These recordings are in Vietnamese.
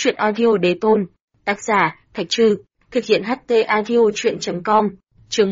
Chuyện audio đế tôn. Tác giả, Thạch Trư. Thực hiện HT audio chuyện.com. Chương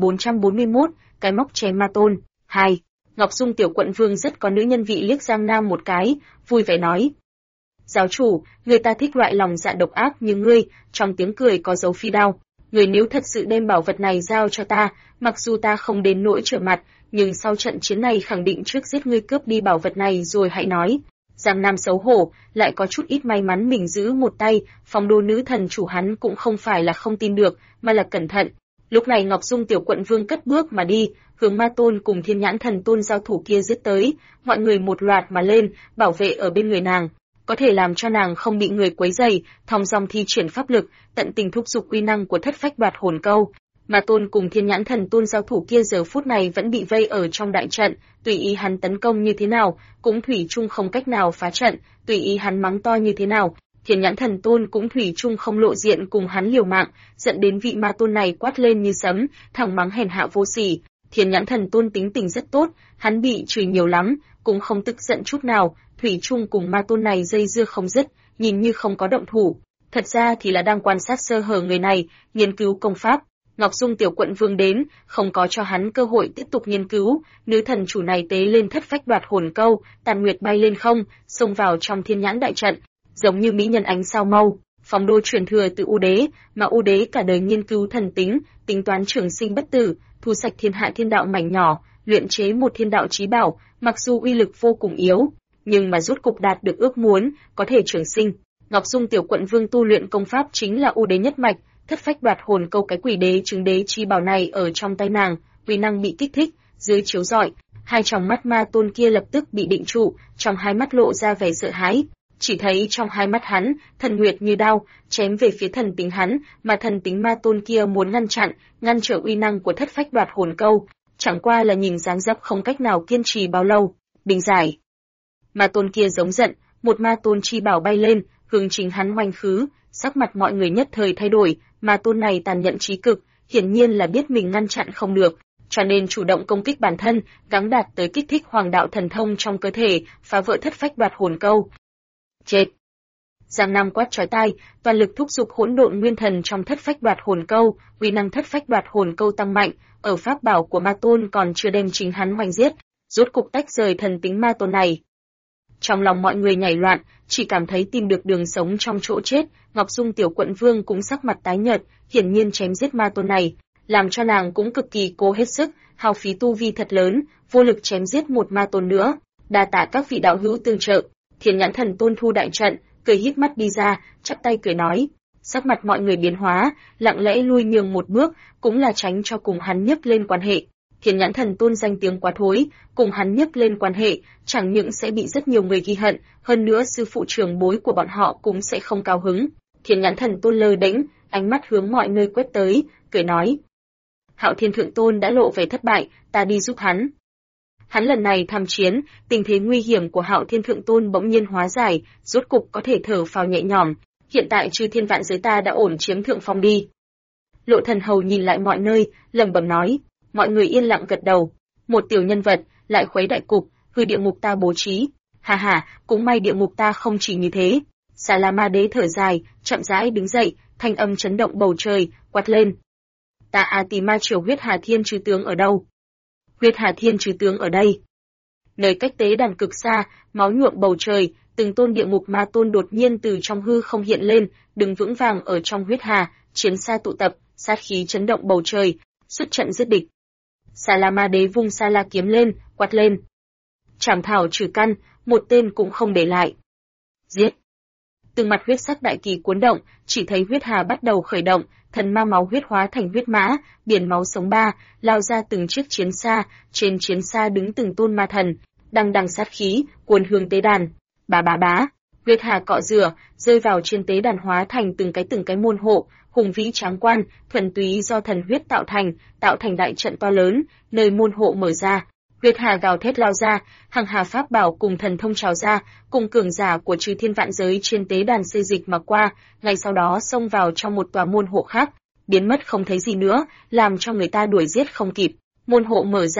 1441, cái móc chém ma tôn. 2. Ngọc Dung tiểu quận vương rất có nữ nhân vị liếc Giang Nam một cái, vui vẻ nói. Giáo chủ, người ta thích loại lòng dạ độc ác như ngươi, trong tiếng cười có dấu phi đao. Người nếu thật sự đem bảo vật này giao cho ta, mặc dù ta không đến nỗi trở mặt, nhưng sau trận chiến này khẳng định trước giết ngươi cướp đi bảo vật này rồi hãy nói. Giang Nam xấu hổ, lại có chút ít may mắn mình giữ một tay, phong đô nữ thần chủ hắn cũng không phải là không tin được, mà là cẩn thận. Lúc này Ngọc Dung tiểu quận vương cất bước mà đi, hướng ma tôn cùng thiên nhãn thần tôn giao thủ kia giết tới, mọi người một loạt mà lên, bảo vệ ở bên người nàng, có thể làm cho nàng không bị người quấy rầy, thong dong thi triển pháp lực, tận tình thúc giục uy năng của thất phách đoạt hồn câu. Ma tôn cùng thiên nhãn thần tôn giao thủ kia giờ phút này vẫn bị vây ở trong đại trận, tùy ý hắn tấn công như thế nào, cũng thủy chung không cách nào phá trận, tùy ý hắn mắng to như thế nào, thiên nhãn thần tôn cũng thủy chung không lộ diện cùng hắn liều mạng, dẫn đến vị ma tôn này quát lên như sấm, thẳng mắng hèn hạ vô sỉ. Thiên nhãn thần tôn tính tình rất tốt, hắn bị chửi nhiều lắm, cũng không tức giận chút nào, thủy chung cùng ma tôn này dây dưa không dứt, nhìn như không có động thủ, thật ra thì là đang quan sát sơ hở người này, nghiên cứu công pháp. Ngọc Dung tiểu quận vương đến, không có cho hắn cơ hội tiếp tục nghiên cứu, nữ thần chủ này tế lên thất phách đoạt hồn câu, tàn nguyệt bay lên không, xông vào trong thiên nhãn đại trận, giống như mỹ nhân ánh sao mâu. Phong đô truyền thừa từ U đế, mà U đế cả đời nghiên cứu thần tính, tính toán trường sinh bất tử, thu sạch thiên hạ thiên đạo mảnh nhỏ, luyện chế một thiên đạo chí bảo, mặc dù uy lực vô cùng yếu, nhưng mà rốt cục đạt được ước muốn, có thể trường sinh. Ngọc Dung tiểu quận vương tu luyện công pháp chính là U đế nhất mạch, thất phách đoạt hồn câu cái quỷ đế chứng đế chi bảo này ở trong tay nàng, uy năng bị kích thích, dưới chiếu rọi, hai tròng mắt ma tôn kia lập tức bị định trụ, trong hai mắt lộ ra vẻ sợ hãi. Chỉ thấy trong hai mắt hắn, thần nguyệt như đao, chém về phía thần tính hắn, mà thần tính ma tôn kia muốn ngăn trở uy năng của thất phách đoạt hồn câu, chẳng qua là nhìn dáng dấp không cách nào kiên trì bao lâu. Bình giải. Ma tôn kia giống giận, một ma tôn chi bảo bay lên, hướng chính hắn oanh khứ, sắc mặt mọi người nhất thời thay đổi, ma tôn này tàn nhẫn chí cực, hiển nhiên là biết mình ngăn chặn không được, cho nên chủ động công kích bản thân, gắng đạt tới kích thích hoàng đạo thần thông trong cơ thể, phá vỡ thất phách đoạt hồn câu. Chết! Giang Nam quát chói tai, toàn lực thúc giục hỗn độn nguyên thần trong thất phách đoạt hồn câu, uy năng thất phách đoạt hồn câu tăng mạnh, ở pháp bảo của ma tôn còn chưa đem chính hắn hoành giết, rốt cục tách rời thần tính ma tôn này. Trong lòng mọi người nhảy loạn, chỉ cảm thấy tìm được đường sống trong chỗ chết, Ngọc Dung tiểu quận vương cũng sắc mặt tái nhợt, hiển nhiên chém giết ma tôn này, làm cho nàng cũng cực kỳ cố hết sức, hao phí tu vi thật lớn, vô lực chém giết một ma tôn nữa. Đa tạ các vị đạo hữu tương trợ. Thiên nhãn thần tôn thu đại trận, cười híp mắt đi ra, chắp tay cười nói. Sắc mặt mọi người biến hóa, lặng lẽ lui nhường một bước, cũng là tránh cho cùng hắn nhấc lên quan hệ. Thiên nhãn thần tôn danh tiếng quá thối, cùng hắn nhấc lên quan hệ, chẳng những sẽ bị rất nhiều người ghi hận, hơn nữa sư phụ trưởng bối của bọn họ cũng sẽ không cao hứng. Thiên nhãn thần tôn lơ đễnh, ánh mắt hướng mọi nơi quét tới, cười nói. Hạo Thiên thượng tôn đã lộ vẻ thất bại, ta đi giúp hắn. Hắn lần này tham chiến, tình thế nguy hiểm của Hạo Thiên thượng tôn bỗng nhiên hóa giải, rốt cục có thể thở phào nhẹ nhõm. Hiện tại chư thiên vạn giới ta đã ổn chiếm thượng phong đi. Lộ Thần Hầu nhìn lại mọi nơi, lẩm bẩm nói. Mọi người yên lặng gật đầu. Một tiểu nhân vật lại khuấy đại cục, hư địa ngục ta bố trí. Hà hà, cũng may địa ngục ta không chỉ như thế. Xà La Ma Đế thở dài, chậm rãi đứng dậy, thanh âm chấn động bầu trời, quát lên. Ta A Tỳ Ma Triều Huyết Hà Thiên Trừ tướng ở đâu? Huyết Hà Thiên Trừ tướng ở đây. Nơi cách tế đàn cực xa, máu nhuộm bầu trời, từng tôn địa ngục ma tôn đột nhiên từ trong hư không hiện lên, đứng vững vàng ở trong huyết hà, chiến xa tụ tập, sát khí chấn động bầu trời, xuất trận giết địch. Xà La Ma Đế vung Sa La kiếm lên, quát lên. Trảm thảo trừ căn, một tên cũng không để lại. Giết! Từng mặt huyết sắc đại kỳ cuốn động, chỉ thấy huyết hà bắt đầu khởi động, thần ma máu huyết hóa thành huyết mã, biển máu sống ba, lao ra từng chiếc chiến xa, trên chiến xa đứng từng tôn ma thần, đằng đằng sát khí, cuồn hướng tế đàn. Bá bá bá, huyết hà cọ rửa, rơi vào trên tế đàn hóa thành từng cái môn hộ, hùng vĩ tráng quan, thuần túy do thần huyết tạo thành đại trận to lớn, nơi môn hộ mở ra. Huyết hà gào thét lao ra, hằng hà pháp bảo cùng thần thông trào ra, cùng cường giả của chư thiên vạn giới trên tế đàn xê dịch mà qua, ngay sau đó xông vào trong một tòa môn hộ khác, biến mất không thấy gì nữa, làm cho người ta đuổi giết không kịp. Môn hộ mở ra,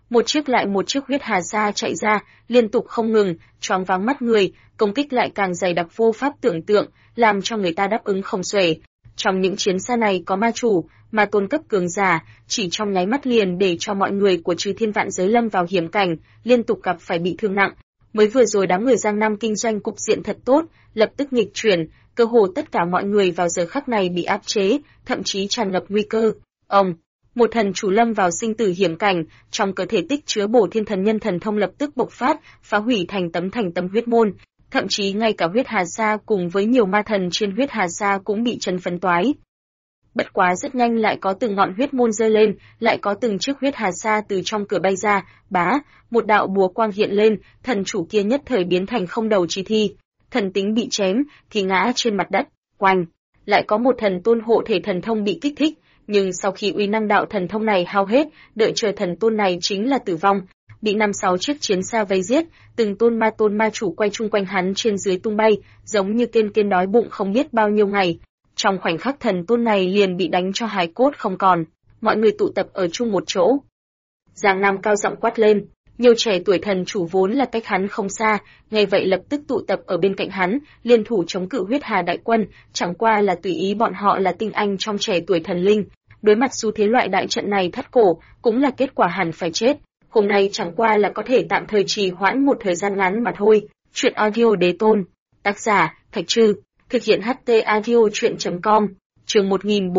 Một chiếc lại một chiếc huyết hà sa chạy ra, liên tục không ngừng, choáng váng mắt người, công kích lại càng dày đặc vô pháp tưởng tượng, làm cho người ta đáp ứng không xuể. Trong những chiến xa này có ma chủ, ma tôn cấp cường giả, chỉ trong nháy mắt liền để cho mọi người của Chư Thiên Vạn Giới lâm vào hiểm cảnh, liên tục gặp phải bị thương nặng. Mới vừa rồi đám người Giang Nam kinh doanh cục diện thật tốt, lập tức nghịch chuyển, cơ hồ tất cả mọi người vào giờ khắc này bị áp chế, thậm chí tràn ngập nguy cơ. Một thần chủ lâm vào sinh tử hiểm cảnh, trong cơ thể tích chứa Bổ Thiên Thần Nhân thần thông lập tức bộc phát, phá hủy thành tấm huyết môn, thậm chí ngay cả huyết hà sa cùng với nhiều ma thần trên huyết hà sa cũng bị chấn phấn toái. Bất quá rất nhanh lại có từng ngọn huyết môn rơi lên, lại có từng chiếc huyết hà sa từ trong cửa bay ra, một đạo búa quang hiện lên, thần chủ kia nhất thời biến thành không đầu chi thi, thần tính bị chém thì ngã trên mặt đất, oanh, lại có một thần tôn hộ thể thần thông bị kích thích. Nhưng sau khi uy năng đạo thần thông này hao hết, đợi chờ thần tôn này chính là tử vong, bị 5-6 chiếc chiến xa vây giết, từng tôn ma chủ quay chung quanh hắn trên dưới tung bay, giống như kên đói bụng không biết bao nhiêu ngày. Trong khoảnh khắc thần tôn này liền bị đánh cho hài cốt không còn, mọi người tụ tập ở chung một chỗ. Giang Nam cao giọng quát lên, nhiều trẻ tuổi thần chủ vốn là cách hắn không xa, nghe vậy lập tức tụ tập ở bên cạnh hắn, liên thủ chống cự huyết hà đại quân, chẳng qua là tùy ý bọn họ là tinh anh trong trẻ tuổi thần linh. Đối mặt xu thế loại đại trận này thắt cổ, cũng là kết quả hẳn phải chết. Hôm nay chẳng qua là có thể tạm thời trì hoãn một thời gian ngắn mà thôi. Chuyện audio đế tôn. Tác giả, Thạch Trư. Thực hiện HT audio chuyện.com. Chương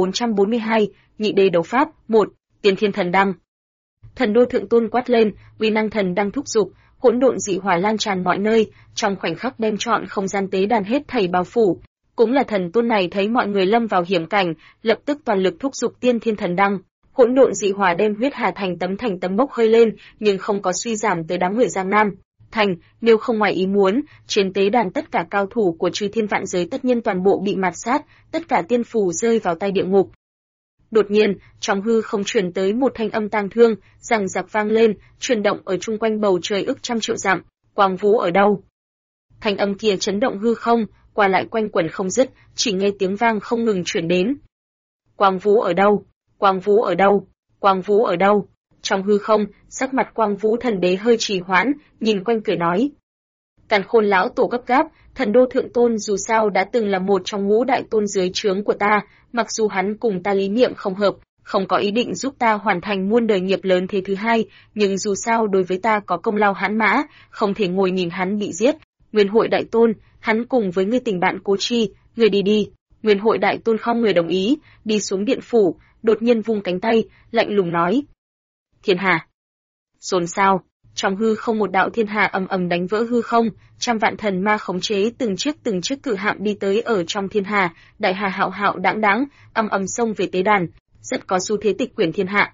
1442, Nhị đế đấu pháp, 1. Tiên Thiên Thần Đăng. Thần đô thượng tôn quát lên, uy năng thần đang thúc giục, hỗn độn dị hỏa lan tràn mọi nơi, trong khoảnh khắc đem trọn không gian tế đàn hết thảy bao phủ. Cũng là thần tôn này thấy mọi người lâm vào hiểm cảnh, lập tức toàn lực thúc giục Tiên Thiên Thần Đăng. Hỗn độn dị hỏa đem huyết hà thành tấm bốc hơi lên, nhưng không có suy giảm tới đám người Giang Nam. Nếu không ngoài ý muốn, trên tế đàn tất cả cao thủ của Chư Thiên Vạn Giới tất nhiên toàn bộ bị mạt sát, tất cả tiên phù rơi vào tay địa ngục. Đột nhiên, trong hư không truyền tới một thanh âm tang thương, rằng rặc vang lên, truyền động ở chung quanh bầu trời ức trăm triệu dặm. Quang Vũ ở đâu? Thanh âm kia chấn động hư không, qua lại quanh quẩn không dứt, chỉ nghe tiếng vang không ngừng truyền đến. Quang Vũ ở đâu? Quang Vũ ở đâu? Quang Vũ ở đâu? Trong hư không, sắc mặt Quang Vũ thần đế hơi trì hoãn, nhìn quanh cười nói. Càn Khôn lão tổ gấp gáp, thần đô thượng tôn dù sao đã từng là một trong ngũ đại tôn dưới trướng của ta, mặc dù hắn cùng ta lý niệm không hợp, không có ý định giúp ta hoàn thành muôn đời nghiệp lớn thế thứ hai, nhưng dù sao đối với ta có công lao hãn mã, không thể ngồi nhìn hắn bị giết. Nguyên hội đại tôn, hắn cùng với ngươi tình bạn Cố Chi, ngươi đi đi. Nguyên hội đại tôn không người đồng ý, đi xuống điện phủ, đột nhiên vung cánh tay, lạnh lùng nói. Thiên hà. Xôn xao. Trong hư không một đạo thiên hà ầm ầm đánh vỡ hư không, trăm vạn thần ma khống chế từng chiếc cự hạm đi tới ở trong thiên hà, đại hà hạo hạo đãng đãng, ầm ầm xông về tế đàn, rất có xu thế tịch quyển thiên hạ.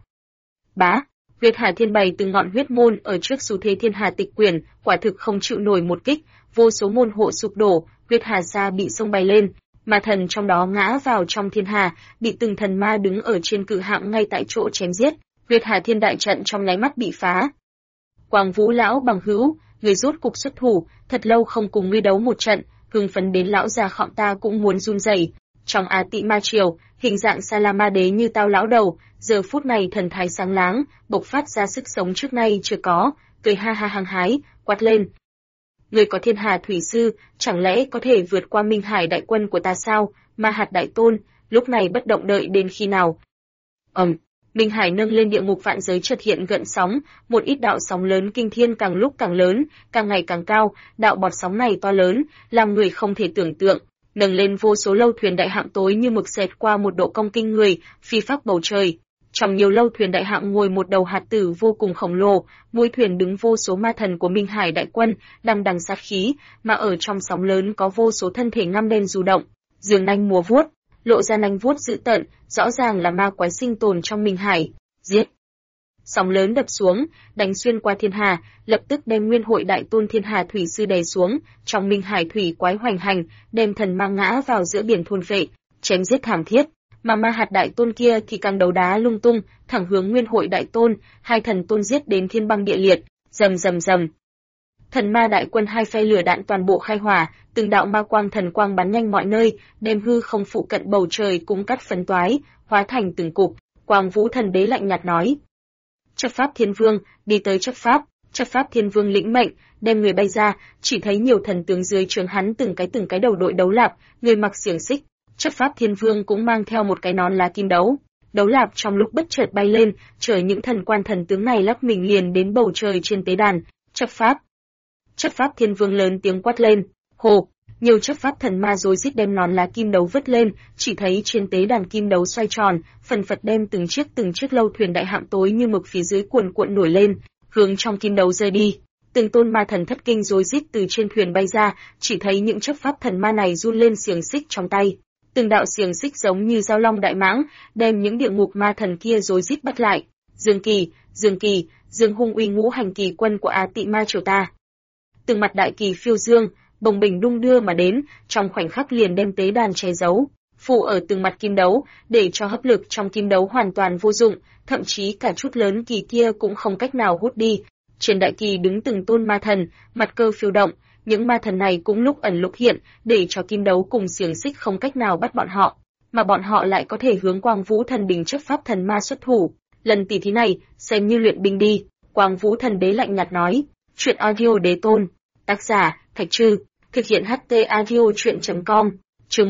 Huyết hà thiên bày từng ngọn huyết môn ở trước xu thế thiên hà tịch quyển, quả thực không chịu nổi một kích, vô số môn hộ sụp đổ, huyết hà ra bị xông bay lên, ma thần trong đó ngã vào trong thiên hà, bị từng thần ma đứng ở trên cự hạm ngay tại chỗ chém giết, huyết hà thiên đại trận trong nháy mắt bị phá. Quang Vũ lão bằng hữu, người rốt cục xuất thủ, thật lâu không cùng ngươi đấu một trận, hưng phấn đến lão già khọm ta cũng muốn run rẩy. Trong Á Tị Ma Triều, hình dạng Sa La Ma Đế như tao lão đầu, giờ phút này thần thái sáng láng, bộc phát ra sức sống trước nay chưa có, cười ha ha hăng hái, quát lên. Người có thiên hà thủy sư, chẳng lẽ có thể vượt qua Minh Hải đại quân của ta sao? Ma hạt đại tôn, lúc này bất động đợi đến khi nào? Minh Hải nâng lên địa ngục vạn giới chợt hiện gợn sóng, một ít đạo sóng lớn kinh thiên càng lúc càng lớn, càng ngày càng cao, đạo bọt sóng này to lớn, làm người không thể tưởng tượng, nâng lên vô số lâu thuyền đại hạm tối như mực xẹt qua một độ cong kinh người, phi phác bầu trời. Trong nhiều lâu thuyền đại hạm ngồi một đầu hạt tử vô cùng khổng lồ, mỗi thuyền đứng vô số ma thần của Minh Hải đại quân, đằng đằng sát khí, mà ở trong sóng lớn có vô số thân thể ngăm đen du động, giường nanh múa vuốt, lộ ra nanh vuốt dữ tợn, rõ ràng là ma quái sinh tồn trong Minh Hải. Giết! Sóng lớn đập xuống, đánh xuyên qua thiên hà, lập tức đem nguyên hội đại tôn thiên hà thủy sư đè xuống, trong Minh Hải thủy quái hoành hành, đem thần mang ngã vào giữa biển thôn phệ, chém giết thảm thiết. Mà ma hạt đại tôn kia thì càng đấu đá lung tung, thẳng hướng nguyên hội đại tôn, hai thần tôn giết đến thiên băng địa liệt, rầm rầm rầm. Thần ma đại quân hai phe lửa đạn toàn bộ khai hỏa, từng đạo ma quang thần quang bắn nhanh mọi nơi, đem hư không phụ cận bầu trời cũng cắt phấn toái, hóa thành từng cục. Quang Vũ thần đế lạnh nhạt nói: Chấp pháp Thiên Vương, đi tới chấp pháp. Chấp pháp Thiên Vương lĩnh mệnh, đem người bay ra, chỉ thấy nhiều thần tướng dưới trướng hắn từng cái đầu đội đấu lạp, người mặc xiềng xích. Chấp pháp Thiên Vương cũng mang theo một cái nón lá kim đấu. Đấu lạp trong lúc bất chợt bay lên, chở những thần quan thần tướng này lắp mình liền đến bầu trời trên tế đàn. Chấp pháp. Chấp pháp Thiên Vương lớn tiếng quát lên. Hồ! Nhiều chấp pháp thần ma rối rít đem nón lá kim đấu vứt lên, chỉ thấy trên tế đàn kim đấu xoay tròn, phần phật đem từng chiếc lâu thuyền đại hạm tối như mực phía dưới cuồn cuộn nổi lên, hướng trong kim đấu rơi đi. Từng tôn ma thần thất kinh rối rít từ trên thuyền bay ra, chỉ thấy những chấp pháp thần ma này run lên xiềng xích trong tay. Từng đạo xiềng xích giống như dao long đại mãng, đem những địa ngục ma thần kia rối rít bắt lại. Dương Kỳ, Dương Hung uy ngũ hành kỳ quân của Á Tị Ma triều ta. Từng mặt đại kỳ phiêu dương, bồng bềnh đung đưa mà đến, trong khoảnh khắc liền đem tế đàn che giấu, phủ ở từng mặt kim đấu, để cho hấp lực trong kim đấu hoàn toàn vô dụng, thậm chí cả chút lớn kỳ kia cũng không cách nào hút đi. Trên đại kỳ đứng từng tôn ma thần, mặt cơ phiêu động, những ma thần này cũng lúc ẩn lúc hiện, để cho kim đấu cùng xiềng xích không cách nào bắt bọn họ, mà bọn họ lại có thể hướng Quang Vũ Thần Đỉnh chấp pháp thần ma xuất thủ. Lần tỷ thí này, xem như luyện binh đi. Quang Vũ Thần Đế lạnh nhạt nói. Truyện audio đế tôn. Tác giả, Thạch Trư. Thực hiện HT audio truyện.com. Chương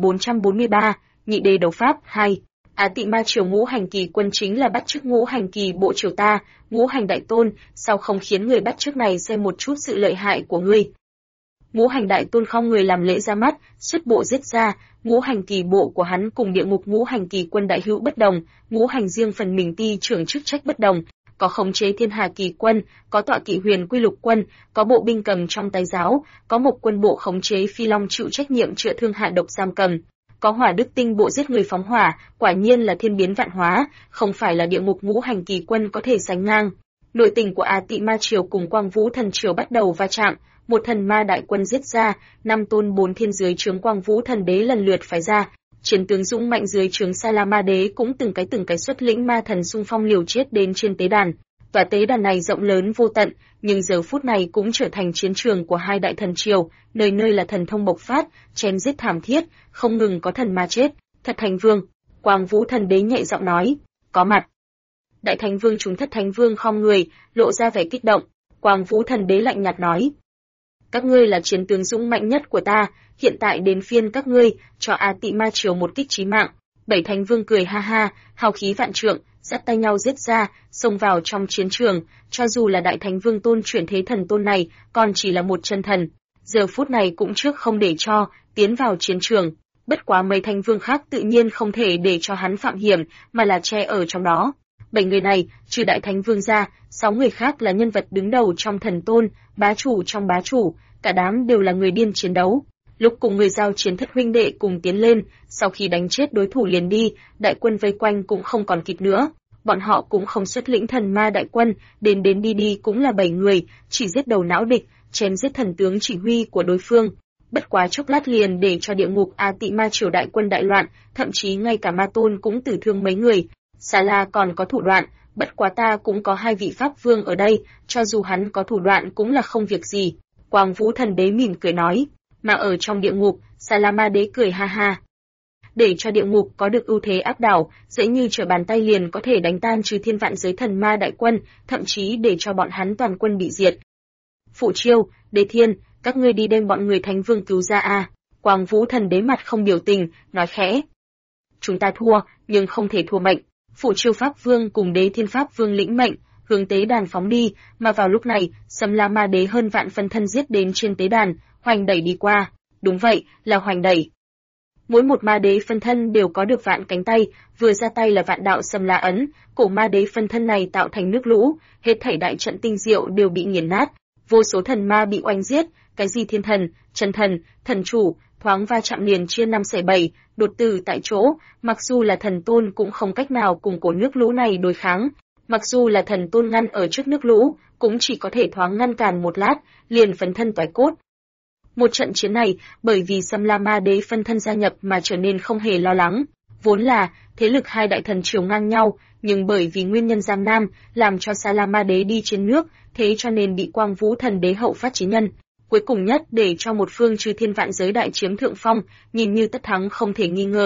1443, Nhị Đế đấu pháp 2. Á Tị Ma triều ngũ hành kỳ quân chính là bắt chước ngũ hành kỳ bộ triều ta, ngũ hành đại tôn, sao không khiến người bắt chước này xem một chút sự lợi hại của ngươi. Ngũ hành đại tôn không người làm lễ ra mắt, xuất bộ giết ra, ngũ hành kỳ bộ của hắn cùng địa ngục ngũ hành kỳ quân đại hữu bất đồng, ngũ hành riêng phần mình ti trưởng chức trách bất đồng, có khống chế thiên hà kỳ quân, có tọa kỵ huyền quy lục quân, có bộ binh cầm trong tay giáo, có một quân bộ khống chế phi long chịu trách nhiệm chữa thương hạ độc giam cầm, có hỏa đức tinh bộ giết người phóng hỏa, quả nhiên là thiên biến vạn hóa, không phải là địa ngục ngũ hành kỳ quân có thể sánh ngang. Nội tình của Á Tị Ma triều cùng Quang Vũ Thần triều bắt đầu va chạm, một thần ma đại quân giết ra, 5 tôn 4 thiên dưới trướng Quang Vũ Thần Đế lần lượt phái ra, chiến tướng dũng mạnh dưới trướng Sa La Ma Đế cũng từng cái xuất lĩnh ma thần xung phong liều chết đến trên tế đàn. Tòa tế đàn này rộng lớn vô tận, nhưng giờ phút này cũng trở thành chiến trường của hai đại thần triều, nơi nơi là thần thông bộc phát, chém giết thảm thiết, không ngừng có thần ma chết. Thất Thánh Vương, Quang Vũ Thần Đế nhẹ giọng nói, có mặt. Đại Thánh Vương chúng Thất Thánh Vương khom người, lộ ra vẻ kích động. Quang Vũ Thần Đế lạnh nhạt nói, các ngươi là chiến tướng dũng mạnh nhất của ta, hiện tại đến phiên các ngươi, cho Á Tị Ma triều một kích chí mạng. Bảy Thánh Vương cười ha ha, hào khí vạn trượng, dắt tay nhau giết ra, xông vào trong chiến trường, cho dù là Đại Thánh Vương tôn chuyển thế thần tôn này, còn chỉ là một chân thần, giờ phút này cũng trước không để cho tiến vào chiến trường. Bất quá mấy Thánh Vương khác tự nhiên không thể để cho hắn phạm hiểm, mà là che ở trong đó. 7 người này, trừ Đại Thánh Vương ra, 6 người khác là nhân vật đứng đầu trong thần tôn, bá chủ trong bá chủ, cả đám đều là người điên chiến đấu. Lúc cùng người giao chiến Thất huynh đệ cùng tiến lên, sau khi đánh chết đối thủ liền đi, đại quân vây quanh cũng không còn kịp nữa. Bọn họ cũng không xuất lĩnh thần ma đại quân, đến đi cũng là 7 người, chỉ giết đầu não địch, chém giết thần tướng chỉ huy của đối phương. Bất quá chốc lát liền để cho địa ngục Á Tị Ma triều đại quân đại loạn, thậm chí ngay cả ma tôn cũng tử thương mấy người. Sa La còn có thủ đoạn, bất quá ta cũng có 2 vị pháp vương ở đây, cho dù hắn có thủ đoạn cũng là không việc gì. Quang Vũ Thần Đế mỉm cười nói, mà ở trong địa ngục, Sa La Ma Đế cười ha ha. Để cho địa ngục có được ưu thế áp đảo, dễ như trở bàn tay liền có thể đánh tan trừ thiên vạn giới thần ma đại quân, thậm chí để cho bọn hắn toàn quân bị diệt. Phụ Chiêu, Đế Thiên, các ngươi đi đem bọn người Thánh Vương cứu ra a. Quang Vũ Thần Đế mặt không biểu tình, nói khẽ. Chúng ta thua, nhưng không thể thua mệnh. Phụ Chiêu Pháp Vương cùng Đế Thiên Pháp Vương lĩnh mệnh, hướng tế đàn phóng đi, mà vào lúc này, Sâm La Ma Đế hơn vạn phân thân giết đến trên tế đàn, hoành đẩy đi qua. Đúng vậy, là hoành đẩy. Mỗi một ma đế phân thân đều có được vạn cánh tay, vừa ra tay là vạn đạo Sâm La ấn, cổ ma đế phân thân này tạo thành nước lũ, hết thảy đại trận tinh diệu đều bị nghiền nát, vô số thần ma bị oanh giết, cái gì thiên thần, chân thần, thần chủ, thoáng va chạm liền chia 5 xẻ 7, đột tử tại chỗ, mặc dù là thần tôn cũng không cách nào cùng cổ nước lũ này đối kháng, mặc dù là thần tôn ngăn ở trước nước lũ, cũng chỉ có thể thoáng ngăn cản một lát, liền phấn thân toái cốt. Một trận chiến này, bởi vì Sâm La Ma Đế phân thân gia nhập mà trở nên không hề lo lắng. Vốn là thế lực hai đại thần triều ngang nhau, nhưng bởi vì nguyên nhân Giang Nam, làm cho Sa La Ma Đế đi chiến nước, thế cho nên bị Quang Vũ Thần Đế hậu phát chế nhân. Cuối cùng nhất để cho một phương trừ thiên vạn giới đại chiếm thượng phong, nhìn như tất thắng không thể nghi ngờ.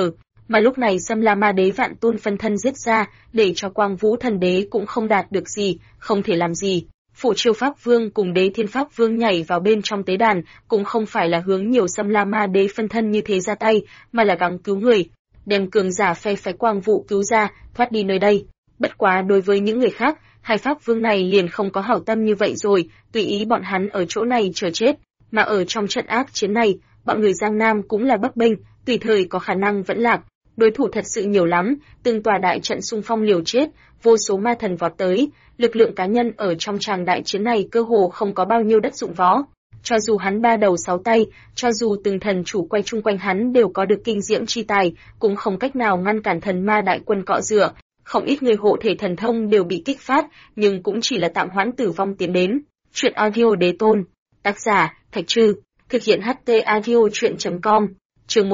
Mà lúc này Xâm La Ma Đế vạn tôn phân thân giết ra, để cho Quang Vũ Thần Đế cũng không đạt được gì, không thể làm gì. Phụ Chiêu Pháp Vương cùng Đế Thiên Pháp Vương nhảy vào bên trong tế đàn, cũng không phải là hướng nhiều Xâm La Ma Đế phân thân như thế ra tay, mà là gắng cứu người, đem cường giả phe phái Quang Vũ cứu ra, thoát đi nơi đây. Bất quá đối với những người khác, hai Pháp Vương này liền không có hảo tâm như vậy rồi, tùy ý bọn hắn ở chỗ này chờ chết, mà ở trong trận ác chiến này, bọn người Giang Nam cũng là bấp bênh, tùy thời có khả năng vẫn lạc. Đối thủ thật sự nhiều lắm, từng tòa đại trận xung phong liều chết, vô số ma thần vọt tới, lực lượng cá nhân ở trong tràng đại chiến này cơ hồ không có bao nhiêu đất dụng võ. Cho dù hắn ba đầu sáu tay, cho dù từng thần chủ quay chung quanh hắn đều có được kinh diễm chi tài, cũng không cách nào ngăn cản thần ma đại quân cọ rửa. Không ít người hộ thể thần thông đều bị kích phát, nhưng cũng chỉ là tạm hoãn tử vong tiến đến. Chuyện audio đế tôn. Tác giả, Thạch Trư. Thực hiện HT audio chuyện.com. Chương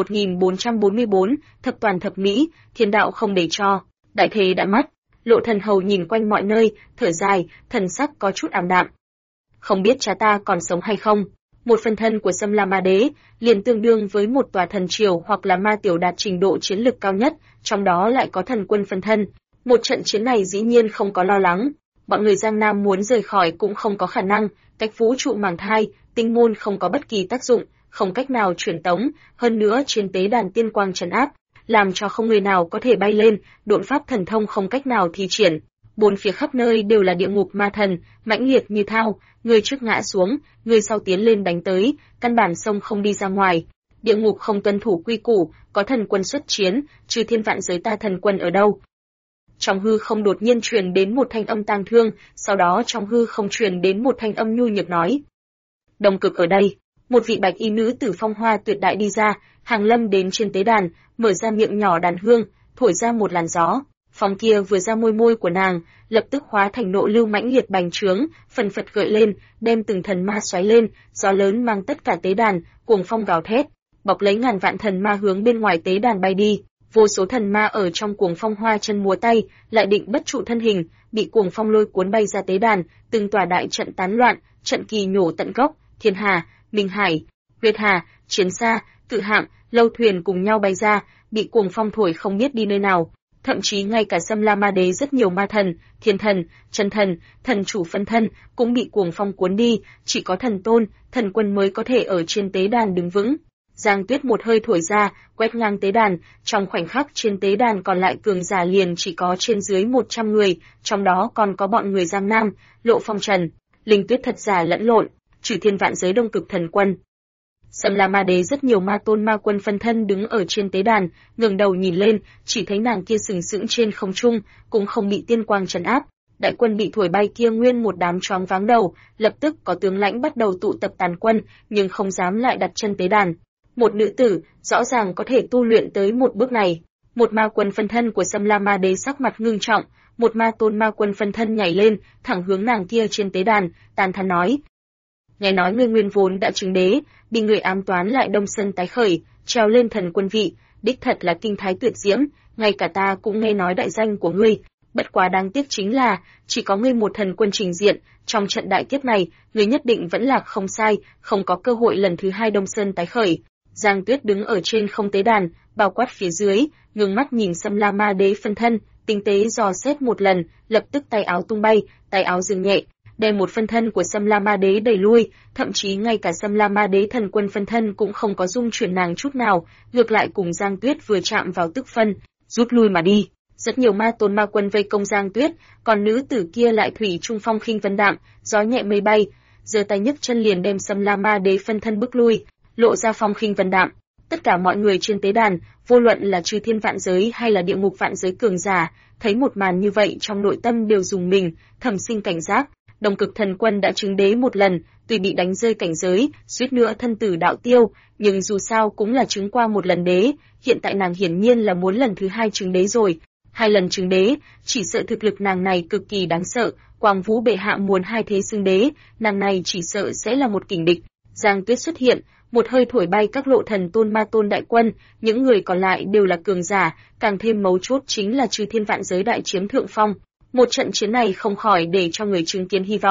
1444, thập toàn thập mỹ, thiên đạo không để cho. Đại thế đã mất. Lộ Thần Hầu nhìn quanh mọi nơi, thở dài, thần sắc có chút ảm đạm. Không biết cha ta còn sống hay không? Một phân thân của Xâm La Ma Đế, liền tương đương với một tòa thần triều hoặc là ma tiểu đạt trình độ chiến lực cao nhất, trong đó lại có thần quân phân thân. Một trận chiến này dĩ nhiên không có lo lắng. Bọn người Giang Nam muốn rời khỏi cũng không có khả năng, cách vũ trụ màng thai, tinh môn không có bất kỳ tác dụng, không cách nào truyền tống, hơn nữa trên tế đàn tiên quang trấn áp, làm cho không người nào có thể bay lên, độn pháp thần thông không cách nào thi triển. Bốn phía khắp nơi đều là địa ngục ma thần, mãnh liệt như thao, người trước ngã xuống, người sau tiến lên đánh tới, căn bản sông không đi ra ngoài. Địa ngục không tuân thủ quy củ, có thần quân xuất chiến, trừ thiên vạn giới ta thần quân ở đâu? Trong hư không đột nhiên truyền đến một thanh âm tang thương, sau đó trong hư không truyền đến một thanh âm nhu nhược nói: Đồng Cực ở đây. Một vị bạch y nữ tử phong hoa tuyệt đại đi ra, hàng lâm đến trên tế đàn, mở ra miệng nhỏ đàn hương, thổi ra một làn gió. Phong kia vừa ra môi của nàng, lập tức hóa thành nộ lưu mãnh liệt bành trướng, phần phật gợi lên, đem từng thần ma xoáy lên, gió lớn mang tất cả tế đàn, cuồng phong gào thét, bọc lấy ngàn vạn thần ma hướng bên ngoài tế đàn bay đi. Vô số thần ma ở trong cuồng phong hoa chân múa tay, lại định bất trụ thân hình, bị cuồng phong lôi cuốn bay ra tế đàn, từng tòa đại trận tán loạn, trận kỳ nhổ tận gốc, Thiên Hà, Minh Hải, Huyết Hà, Chiến Sa, Cự Hạm, Lâu Thuyền cùng nhau bay ra, bị cuồng phong thổi không biết đi nơi nào. Thậm chí ngay cả Xâm La Ma Đế rất nhiều ma thần, thiên thần, chân thần, thần chủ phân thân cũng bị cuồng phong cuốn đi, chỉ có thần tôn, thần quân mới có thể ở trên tế đàn đứng vững. Giang Tuyết một hơi thổi ra, quét ngang tế đàn, trong khoảnh khắc trên tế đàn còn lại cường giả liền chỉ có trên dưới 100 người, trong đó còn có bọn người Giang Nam, Lộ Phong Trần, Linh Tuyết thật giả lẫn lộn, trừ thiên vạn giới Đông Cực thần quân. Xâm La Ma Đế rất nhiều ma tôn ma quân phân thân đứng ở trên tế đàn, ngẩng đầu nhìn lên, chỉ thấy nàng kia sừng sững trên không trung, cũng không bị tiên quang trấn áp. Đại quân bị thổi bay kia nguyên một đám choáng váng đầu, lập tức có tướng lãnh bắt đầu tụ tập tàn quân, nhưng không dám lại đặt chân tế đàn. Một nữ tử, rõ ràng có thể tu luyện tới một bước này. Một ma quân phân thân của Xâm La Ma Đế sắc mặt ngưng trọng, một ma tôn ma quân phân thân nhảy lên, thẳng hướng nàng kia trên tế đàn, tàn thán nói: Nghe nói ngươi nguyên vốn đã chứng đế, bị người ám toán lại đông sơn tái khởi, trèo lên thần quân vị, đích thật là kinh thái tuyệt diễm, ngay cả ta cũng nghe nói đại danh của ngươi. Bất quá đáng tiếc chính là, chỉ có ngươi một thần quân trình diện, trong trận đại kiếp này, ngươi nhất định vẫn lạc không sai, không có cơ hội lần thứ hai đông sơn tái khởi. Giang Tuyết đứng ở trên không tế đàn, bao quát phía dưới, ngưng mắt nhìn Xâm La Ma Đế phân thân, tinh tế dò xét một lần, lập tức tay áo tung bay, tay áo dừng nhẹ, đem một phân thân của Xâm La Ma Đế đẩy lui, thậm chí ngay cả Xâm La Ma Đế thần quân phân thân cũng không có dung chuyển nàng chút nào, ngược lại cùng Giang Tuyết vừa chạm vào tức phân, rút lui mà đi. Rất nhiều ma tôn ma quân vây công Giang Tuyết, còn nữ tử kia lại thủy trung phong khinh vân đạm, gió nhẹ mây bay, giơ tay nhấc chân liền đem Xâm La Ma Đế phân thân bước lui, lộ ra phong khinh vân đạm. Tất cả mọi người trên tế đàn, vô luận là chư thiên vạn giới hay là địa ngục vạn giới cường giả, thấy một màn như vậy trong nội tâm đều rùng mình, thầm sinh cảnh giác. Đông Cực thần quân đã chứng đế một lần, tuy bị đánh rơi cảnh giới, suýt nữa thân tử đạo tiêu, nhưng dù sao cũng là chứng qua một lần đế, hiện tại nàng hiển nhiên là muốn lần thứ hai chứng đế rồi. 2 lần chứng đế, chỉ sợ thực lực nàng này cực kỳ đáng sợ, Quang Vũ bệ hạ muốn 2 thế xưng đế, nàng này chỉ sợ sẽ là một kình địch. Giang Tuyết xuất hiện, một hơi thổi bay các lộ thần tôn ma tôn đại quân, những người còn lại đều là cường giả, càng thêm mấu chốt chính là chư thiên vạn giới đại chiếm thượng phong. Một trận chiến này không khỏi để cho người chứng kiến hy vọng.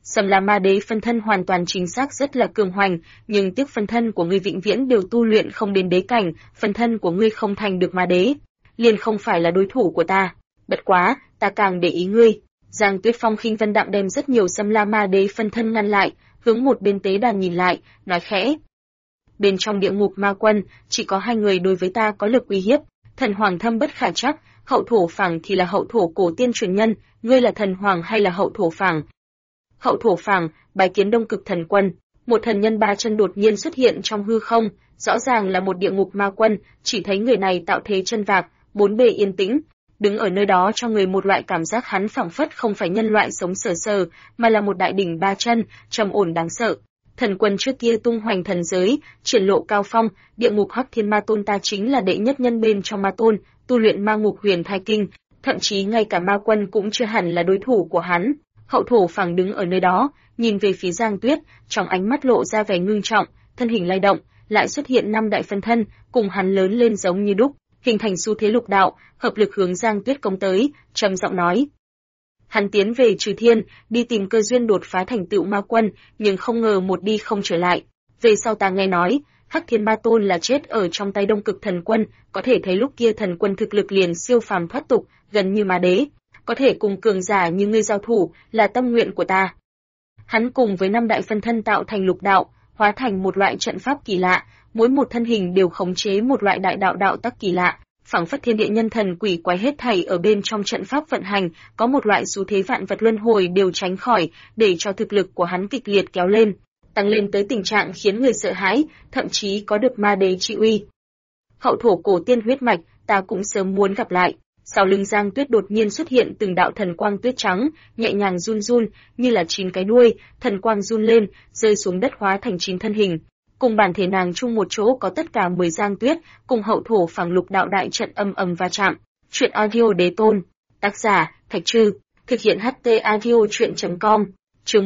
Sầm La Ma Đế phân thân hoàn toàn chính xác rất là cường hoành, nhưng tiếc phân thân của ngươi vĩnh viễn đều tu luyện không đến đế cảnh, phân thân của ngươi không thành được ma đế, liền không phải là đối thủ của ta. Bất quá, ta càng để ý ngươi. Giang Tuyết Phong khinh vân đạm đem rất nhiều Sầm La Ma Đế phân thân ngăn lại, hướng một bên tế đàn nhìn lại, nói khẽ: bên trong địa ngục ma quân, chỉ có 2 người đối với ta có lực uy hiếp, thần hoàng thâm bất khả trắc, hậu thổ phảng thì là hậu thổ cổ tiên truyền nhân, ngươi là thần hoàng hay là hậu thổ phảng? Hậu thổ phảng, bái kiến Đông Cực Thần Quân. Một thần nhân 3 chân đột nhiên xuất hiện trong hư không, rõ ràng là một địa ngục ma quân, chỉ thấy người này tạo thế chân vạc, 4 bề yên tĩnh, đứng ở nơi đó cho người một loại cảm giác hắn phảng phất không phải nhân loại sống sờ sờ, mà là một đại đỉnh 3 chân, trầm ổn đáng sợ. Thần Quân trước kia tung hoành thần giới, triển lộ cao phong, địa ngục Hắc Thiên Ma Tôn ta chính là đệ nhất nhân bên trong ma tôn, tu luyện ma ngục huyền thai kinh, thậm chí ngay cả ma quân cũng chưa hẳn là đối thủ của hắn. Hậu thổ phảng đứng ở nơi đó, nhìn về phía Giang Tuyết, trong ánh mắt lộ ra vẻ ngưng trọng, thân hình lay động, lại xuất hiện 5 đại phân thân, cùng hắn lớn lên giống như đúc, hình thành xu thế lục đạo, hợp lực hướng Giang Tuyết công tới, trầm giọng nói: hắn tiến về Trừ Thiên, đi tìm cơ duyên đột phá thành tựu ma quân, nhưng không ngờ một đi không trở lại. Về sau ta nghe nói, Hắc Thiên Ma Tôn là chết ở trong tay Đông Cực Thần Quân, có thể thấy lúc kia thần quân thực lực liền siêu phàm thoát tục, gần như ma đế, có thể cùng cường giả như ngươi giao thủ, là tâm nguyện của ta. Hắn cùng với 5 đại phân thân tạo thành lục đạo, hóa thành một loại trận pháp kỳ lạ, mỗi một thân hình đều khống chế một loại đại đạo đạo tắc kỳ lạ, phảng phất thiên địa nhân thần quỷ quái hết thảy ở bên trong trận pháp vận hành, có một loại xu thế vạn vật luân hồi đều tránh khỏi, để cho thực lực của hắn kịch liệt kéo lên, tăng lên tới tình trạng khiến người sợ hãi, thậm chí có được ma đế trị uy. Hậu thổ cổ tiên huyết mạch, ta cũng sớm muốn gặp lại. Sau lưng Giang Tuyết đột nhiên xuất hiện từng đạo thần quang tuyết trắng, nhẹ nhàng run run, như là 9 cái đuôi, thần quang run lên, rơi xuống đất hóa thành 9 thân hình. Cùng bản thể nàng chung một chỗ có tất cả 10 Giang Tuyết, cùng hậu thổ phảng lục đạo đại trận âm ầm va chạm. Chuyện audio đế tôn. Tác giả, Thạch Trư. Thực hiện HT audio chuyện.com. Chương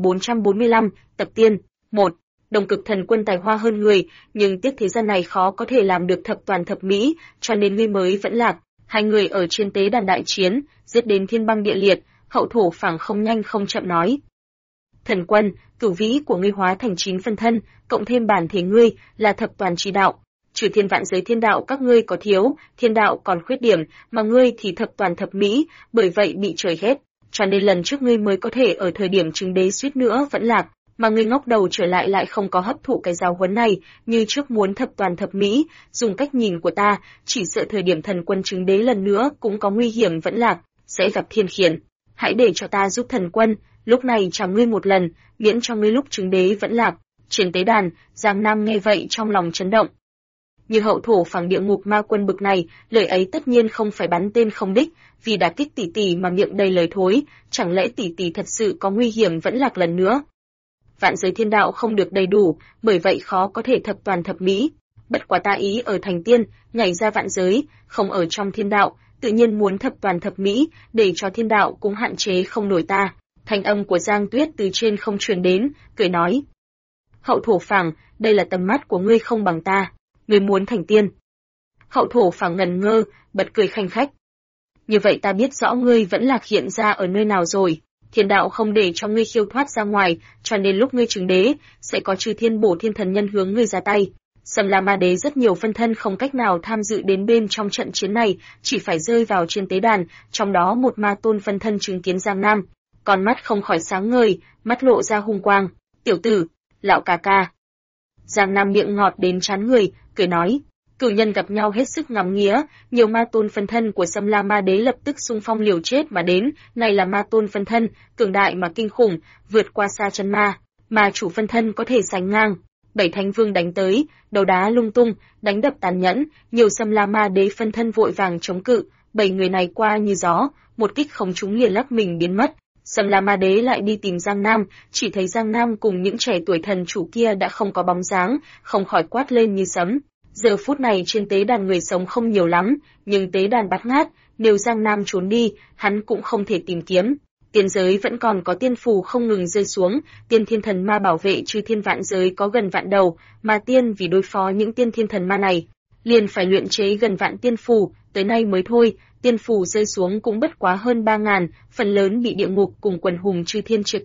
1445, tập tiên. 1. Đông Cực Thần Quân tài hoa hơn người, nhưng tiếc thế gian này khó có thể làm được thập toàn thập mỹ, cho nên ngươi mới vẫn lạc. 2 người ở trên tế đàn đại chiến, giết đến thiên băng địa liệt, hậu thổ phảng không nhanh không chậm nói: Thần Quân, cửu vĩ của ngươi hóa thành 9 phân thân, cộng thêm bản thể ngươi, là thập toàn chi đạo. Trừ thiên vạn giới thiên đạo các ngươi có thiếu, thiên đạo còn khuyết điểm, mà ngươi thì thập toàn thập mỹ, bởi vậy bị trời ghét. Cho nên lần trước ngươi mới có thể ở thời điểm chứng đế suýt nữa vẫn lạc, mà ngươi ngóc đầu trở lại không có hấp thụ cái giáo huấn này, như trước muốn thập toàn thập mỹ, dùng cách nhìn của ta, chỉ sợ thời điểm thần quân chứng đế lần nữa cũng có nguy hiểm vẫn lạc, sẽ gặp thiên khiển. Hãy để cho ta giúp thần quân, lúc này trả ngươi một lần, miễn cho ngươi lúc chứng đế vẫn lạc. Trên tế đàn, Giang Nam nghe vậy trong lòng chấn động. Như hậu thổ phảng địa ngục ma quân bực này, lời ấy tất nhiên không phải bắn tên không đích, vì đả kích tỷ tỷ mà miệng đầy lời thối, chẳng lẽ tỷ tỷ thật sự có nguy hiểm vẫn lạc lần nữa? Vạn giới thiên đạo không được đầy đủ, bởi vậy khó có thể thập toàn thập mỹ. Bất quá ta ý ở thành tiên, nhảy ra vạn giới, không ở trong thiên đạo, tự nhiên muốn thập toàn thập mỹ, để cho thiên đạo cũng hạn chế không nổi ta. Thanh âm của Giang Tuyết từ trên không truyền đến, cười nói: Hậu thổ phảng, đây là tầm mắt của ngươi không bằng ta, ngươi muốn thành tiên. Hậu thổ phảng ngần ngơ, bật cười khanh khách. Như vậy ta biết rõ ngươi vẫn lạc hiện ra ở nơi nào rồi. Thiên đạo không để cho ngươi khiêu thoát ra ngoài, cho nên lúc ngươi chứng đế, sẽ có Trừ Thiên bổ thiên thần nhân hướng ngươi ra tay. Sầm La Ma Đế rất nhiều phân thân không cách nào tham dự đến bên trong trận chiến này, chỉ phải rơi vào trên tế đàn, trong đó một ma tôn phân thân chứng kiến Giang Nam, con mắt không khỏi sáng ngời, mắt lộ ra hung quang. Tiểu tử, lão ca ca. Giang Nam miệng ngọt đến chán người, cười nói. Cửu nhân gặp nhau hết sức ngắm nghía, nhiều ma tôn phân thân của Sầm La Ma Đế lập tức xung phong liều chết mà đến, này là ma tôn phân thân, cường đại mà kinh khủng, vượt qua xa chân ma, mà chủ phân thân có thể sánh ngang. 7 thánh vương đánh tới, đầu đá lung tung, đánh đập tàn nhẫn, nhiều Sầm La Ma Đế phân thân vội vàng chống cự, 7 người này qua như gió, một kích không trúng liền lắc mình biến mất. Sầm La Ma Đế lại đi tìm Giang Nam, chỉ thấy Giang Nam cùng những trẻ tuổi thần chủ kia đã không có bóng dáng, không khỏi quát lên như sấm. Giờ phút này trên tế đàn người sống không nhiều lắm, nhưng tế đàn bát ngát, nếu Giang Nam trốn đi, hắn cũng không thể tìm kiếm. Tiên giới vẫn còn có tiên phù không ngừng rơi xuống, tiên thiên thần ma bảo vệ Chư Thiên vạn giới có gần vạn đầu, mà tiên vì đối phó những tiên thiên thần ma này, liền phải luyện chế gần vạn tiên phù, tới nay mới thôi, tiên phù rơi xuống cũng bất quá hơn 3.000, phần lớn bị địa ngục cùng quần hùng Chư Thiên chia cắt,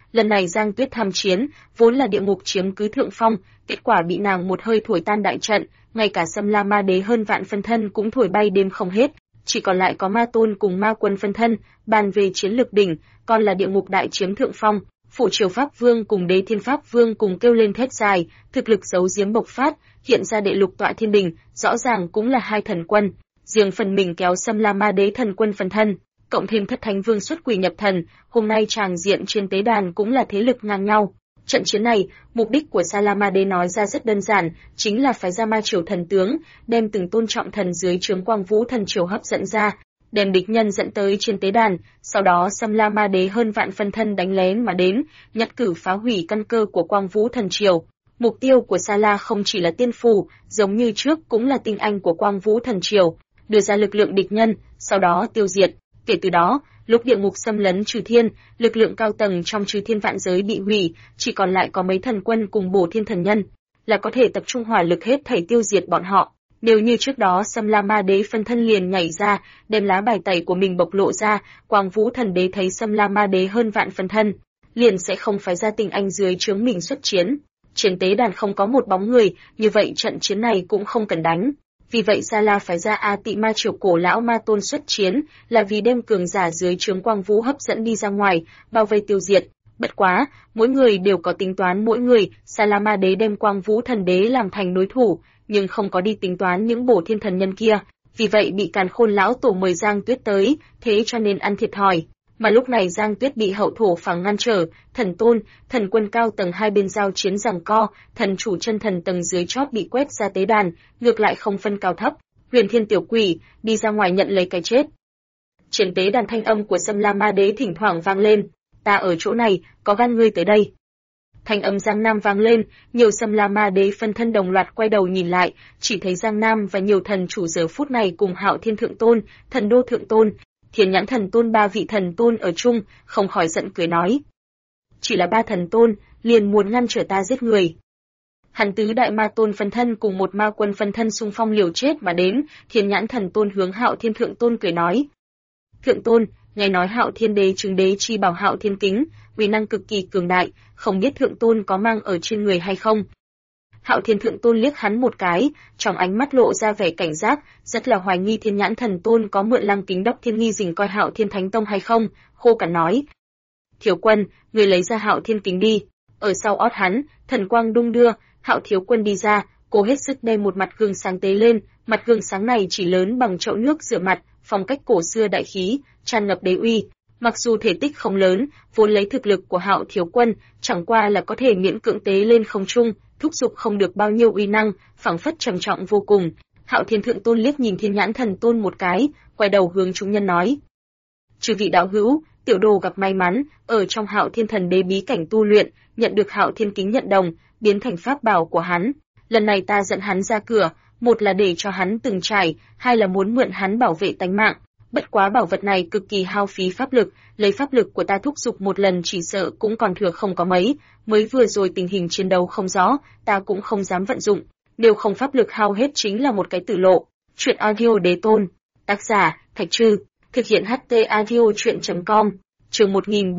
Lần này Giang Tuyết tham chiến, vốn là địa ngục chiếm cứ thượng phong, kết quả bị nàng một hơi thổi tan đại trận, ngay cả Sâm La Ma Đế hơn vạn phân thân cũng thổi bay đêm không hết, chỉ còn lại có Ma Tôn cùng Ma Quân phân thân, bàn về chiến lược đỉnh, còn là địa ngục đại chiếm thượng phong. Phủ Triều Pháp Vương cùng Đế Thiên Pháp Vương cùng kêu lên thét dài, thực lực giấu giếm bộc phát, hiện ra đệ lục tọa thiên đình, rõ ràng cũng là hai thần quân, riêng phần mình kéo Sâm La Ma Đế thần quân phân thân, cộng thêm Thất Thánh Vương xuất quỷ nhập thần, hôm nay tràng diện trên tế đàn cũng là thế lực ngang nhau. Trận chiến này, mục đích của Sa La Ma Đế nói ra rất đơn giản, chính là phái ra Ma Triều thần tướng, đem từng tôn trọng thần dưới trướng Quang Vũ thần triều hấp dẫn ra, đem địch nhân dẫn tới trên tế đàn, sau đó Sâm La Ma Đế hơn vạn phân thân đánh lén mà đến, nhất cử phá hủy căn cơ của Quang Vũ thần triều. Mục tiêu của Sa La không chỉ là tiên phù, giống như trước cũng là tinh anh của Quang Vũ thần triều, đưa ra lực lượng địch nhân, sau đó tiêu diệt. Kể từ đó, lúc địa ngục xâm lấn Trừ Thiên, lực lượng cao tầng trong Trừ Thiên vạn giới bị hủy, chỉ còn lại có mấy thần quân cùng Bổ Thiên thần nhân, là có thể tập trung hỏa lực hết thảy tiêu diệt bọn họ. Nếu như trước đó Sâm La Ma Đế phân thân liền nhảy ra, đem lá bài tẩy của mình bộc lộ ra, Quang Vũ thần đế thấy Sâm La Ma Đế hơn vạn phân thân, liền sẽ không phái ra tinh anh dưới trướng mình xuất chiến. Trên tế đàn không có một bóng người, như vậy trận chiến này cũng không cần đánh. Vì vậy Sa La phái ra A Tị Ma Triều cổ lão Ma Tôn xuất chiến, là vì đem cường giả dưới trướng Quang Vũ hấp dẫn đi ra ngoài, bao vây tiêu diệt. Bất quá, mỗi người đều có tính toán mỗi người, Sa La Ma Đế đem Quang Vũ thần đế làm thành đối thủ, nhưng không có đi tính toán những Bổ Thiên thần nhân kia, vì vậy bị Càn Khôn lão tổ mời Giang Tuyết tới, thế cho nên ăn thiệt thòi. Mà lúc này Giang Tuyết bị hậu thổ phẳng ngăn trở, thần tôn, thần quân cao tầng hai bên giao chiến giằng co, thần chủ chân thần tầng dưới chót bị quét ra tế đàn, ngược lại không phân cao thấp. Huyền Thiên tiểu quỷ, đi ra ngoài nhận lấy cái chết. Trên tế đàn thanh âm của Sâm La Ma Đế thỉnh thoảng vang lên, ta ở chỗ này, có gan ngươi tới đây. Thanh âm Giang Nam vang lên, nhiều Sâm La Ma Đế phân thân đồng loạt quay đầu nhìn lại, chỉ thấy Giang Nam và nhiều thần chủ giờ phút này cùng Hạo Thiên thượng tôn, Thần Đô thượng tôn, Thiên Nhãn thần tôn ba vị thần tôn ở chung, không khỏi giận cười nói: chỉ là ba thần tôn, liền muốn ngăn trở ta giết người. Hắn tứ đại ma tôn phân thân cùng một ma quân phân thân xung phong liều chết mà đến, Thiên Nhãn thần tôn hướng Hạo Thiên thượng tôn cười nói: thượng tôn, nghe nói Hạo Thiên đế chứng đế chi bảo Hạo Thiên kính, uy năng cực kỳ cường đại, không biết thượng tôn có mang ở trên người hay không. Hạo Thiên thượng tôn liếc hắn một cái, trong ánh mắt lộ ra vẻ cảnh giác, rất là hoài nghi Thiên Nhãn thần tôn có mượn Lăng Kính Đốc Thiên Nghi dình coi Hạo Thiên thánh tông hay không, khô cằn nói: thiếu quân, người lấy ra Hạo Thiên kính đi. Ở sau ót hắn, thần quang đung đưa, Hạo thiếu quân đi ra, cố hết sức đem một mặt gương sáng tế lên, mặt gương sáng này chỉ lớn bằng chậu nước rửa mặt, phong cách cổ xưa đại khí, tràn ngập đế uy. Mặc dù thể tích không lớn, vốn lấy thực lực của Hạo thiếu quân, chẳng qua là có thể miễn cưỡng tế lên không trung, thúc giục không được bao nhiêu uy năng, phảng phất trầm trọng vô cùng. Hạo Thiên thượng tôn liếc nhìn Thiên Nhãn thần tôn một cái, quay đầu hướng chúng nhân nói: chư vị đạo hữu, tiểu đồ gặp may mắn, ở trong Hạo Thiên thần đế bí cảnh tu luyện, nhận được Hạo Thiên kính nhận đồng, biến thành pháp bảo của hắn. Lần này ta dẫn hắn ra cửa, một là để cho hắn từng trải, hai là muốn mượn hắn bảo vệ tánh mạng. Bất quá bảo vật này cực kỳ hao phí pháp lực, lấy pháp lực của ta thúc giục một lần chỉ sợ cũng còn thừa không có mấy, mới vừa rồi tình hình chiến đấu không rõ, ta cũng không dám vận dụng, nếu không pháp lực hao hết chính là một cái tử lộ. Truyện audio đế tôn, tác giả Thạch Trư, thực hiện HT audio truyện.com, chương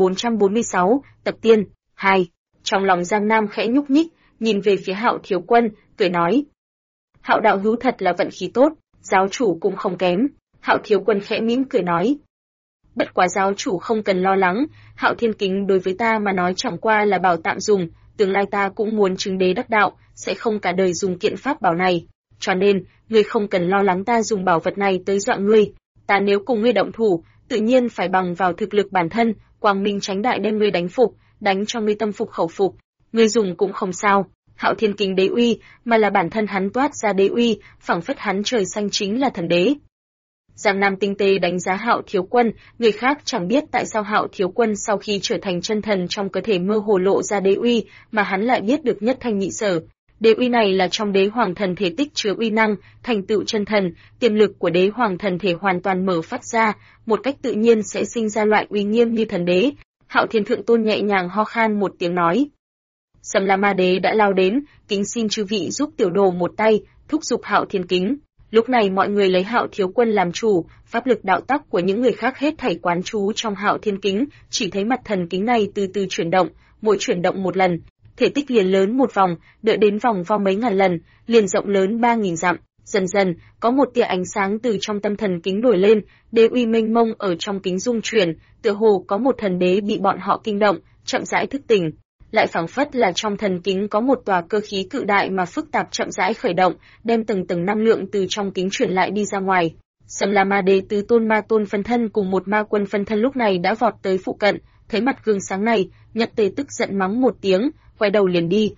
1446, tập tiên, 2. Trong lòng Giang Nam khẽ nhúc nhích, nhìn về phía Hạo thiếu quân, cười nói: Hạo đạo hữu thật là vận khí tốt, giáo chủ cũng không kém. Hạo thiếu quân khẽ mỉm cười nói: bất quá giáo chủ không cần lo lắng, Hạo Thiên kính đối với ta mà nói chẳng qua là bảo tạm dùng, tương lai ta cũng muốn chứng đế đắc đạo, sẽ không cả đời dùng kiện pháp bảo này, cho nên, ngươi không cần lo lắng ta dùng bảo vật này tới dọa ngươi, ta nếu cùng ngươi động thủ, tự nhiên phải bằng vào thực lực bản thân, quang minh tránh đại đem ngươi đánh phục, đánh cho ngươi tâm phục khẩu phục, ngươi dùng cũng không sao. Hạo Thiên kính đế uy, mà là bản thân hắn toát ra đế uy, phảng phất hắn trời xanh chính là thần đế. Giang Nam tinh tế đánh giá Hạo thiếu quân, người khác chẳng biết tại sao Hạo thiếu quân sau khi trở thành chân thần trong cơ thể mơ hồ lộ ra đế uy, mà hắn lại biết được nhất thanh nhị sở. Đế uy này là trong đế hoàng thần thể tích chứa uy năng, thành tựu chân thần, tiềm lực của đế hoàng thần thể hoàn toàn mở phát ra, một cách tự nhiên sẽ sinh ra loại uy nghiêm như thần đế. Hạo Thiên thượng tôn nhẹ nhàng ho khan một tiếng nói: Sâm La Ma Đế đã lao đến, kính xin chư vị giúp tiểu đồ một tay, thúc giục Hạo Thiên kính. Lúc này mọi người lấy Hạo Thiếu Quân làm chủ, pháp lực đạo tắc của những người khác hết thảy quán trú trong Hạo Thiên Kính, chỉ thấy mặt thần kính này từ từ chuyển động, mỗi chuyển động một lần, thể tích liền lớn một vòng, đợi đến vòng vo mấy ngàn lần, liền rộng lớn 3000 dặm. Dần dần, có một tia ánh sáng từ trong tâm thần kính nổi lên, đế uy mênh mông ở trong kính rung chuyển, tựa hồ có một thần đế bị bọn họ kinh động, chậm rãi thức tỉnh. Lại phảng phất là trong thần kính có một tòa cơ khí cự đại mà phức tạp chậm rãi khởi động, đem từng tầng năng lượng từ trong kính chuyển lại đi ra ngoài. Sầm La Ma Đế tứ tôn ma tôn phân thân cùng một ma quân phân thân lúc này đã vọt tới phụ cận, thấy mặt gương sáng này, Nhật Tề tức giận mắng một tiếng, quay đầu liền đi.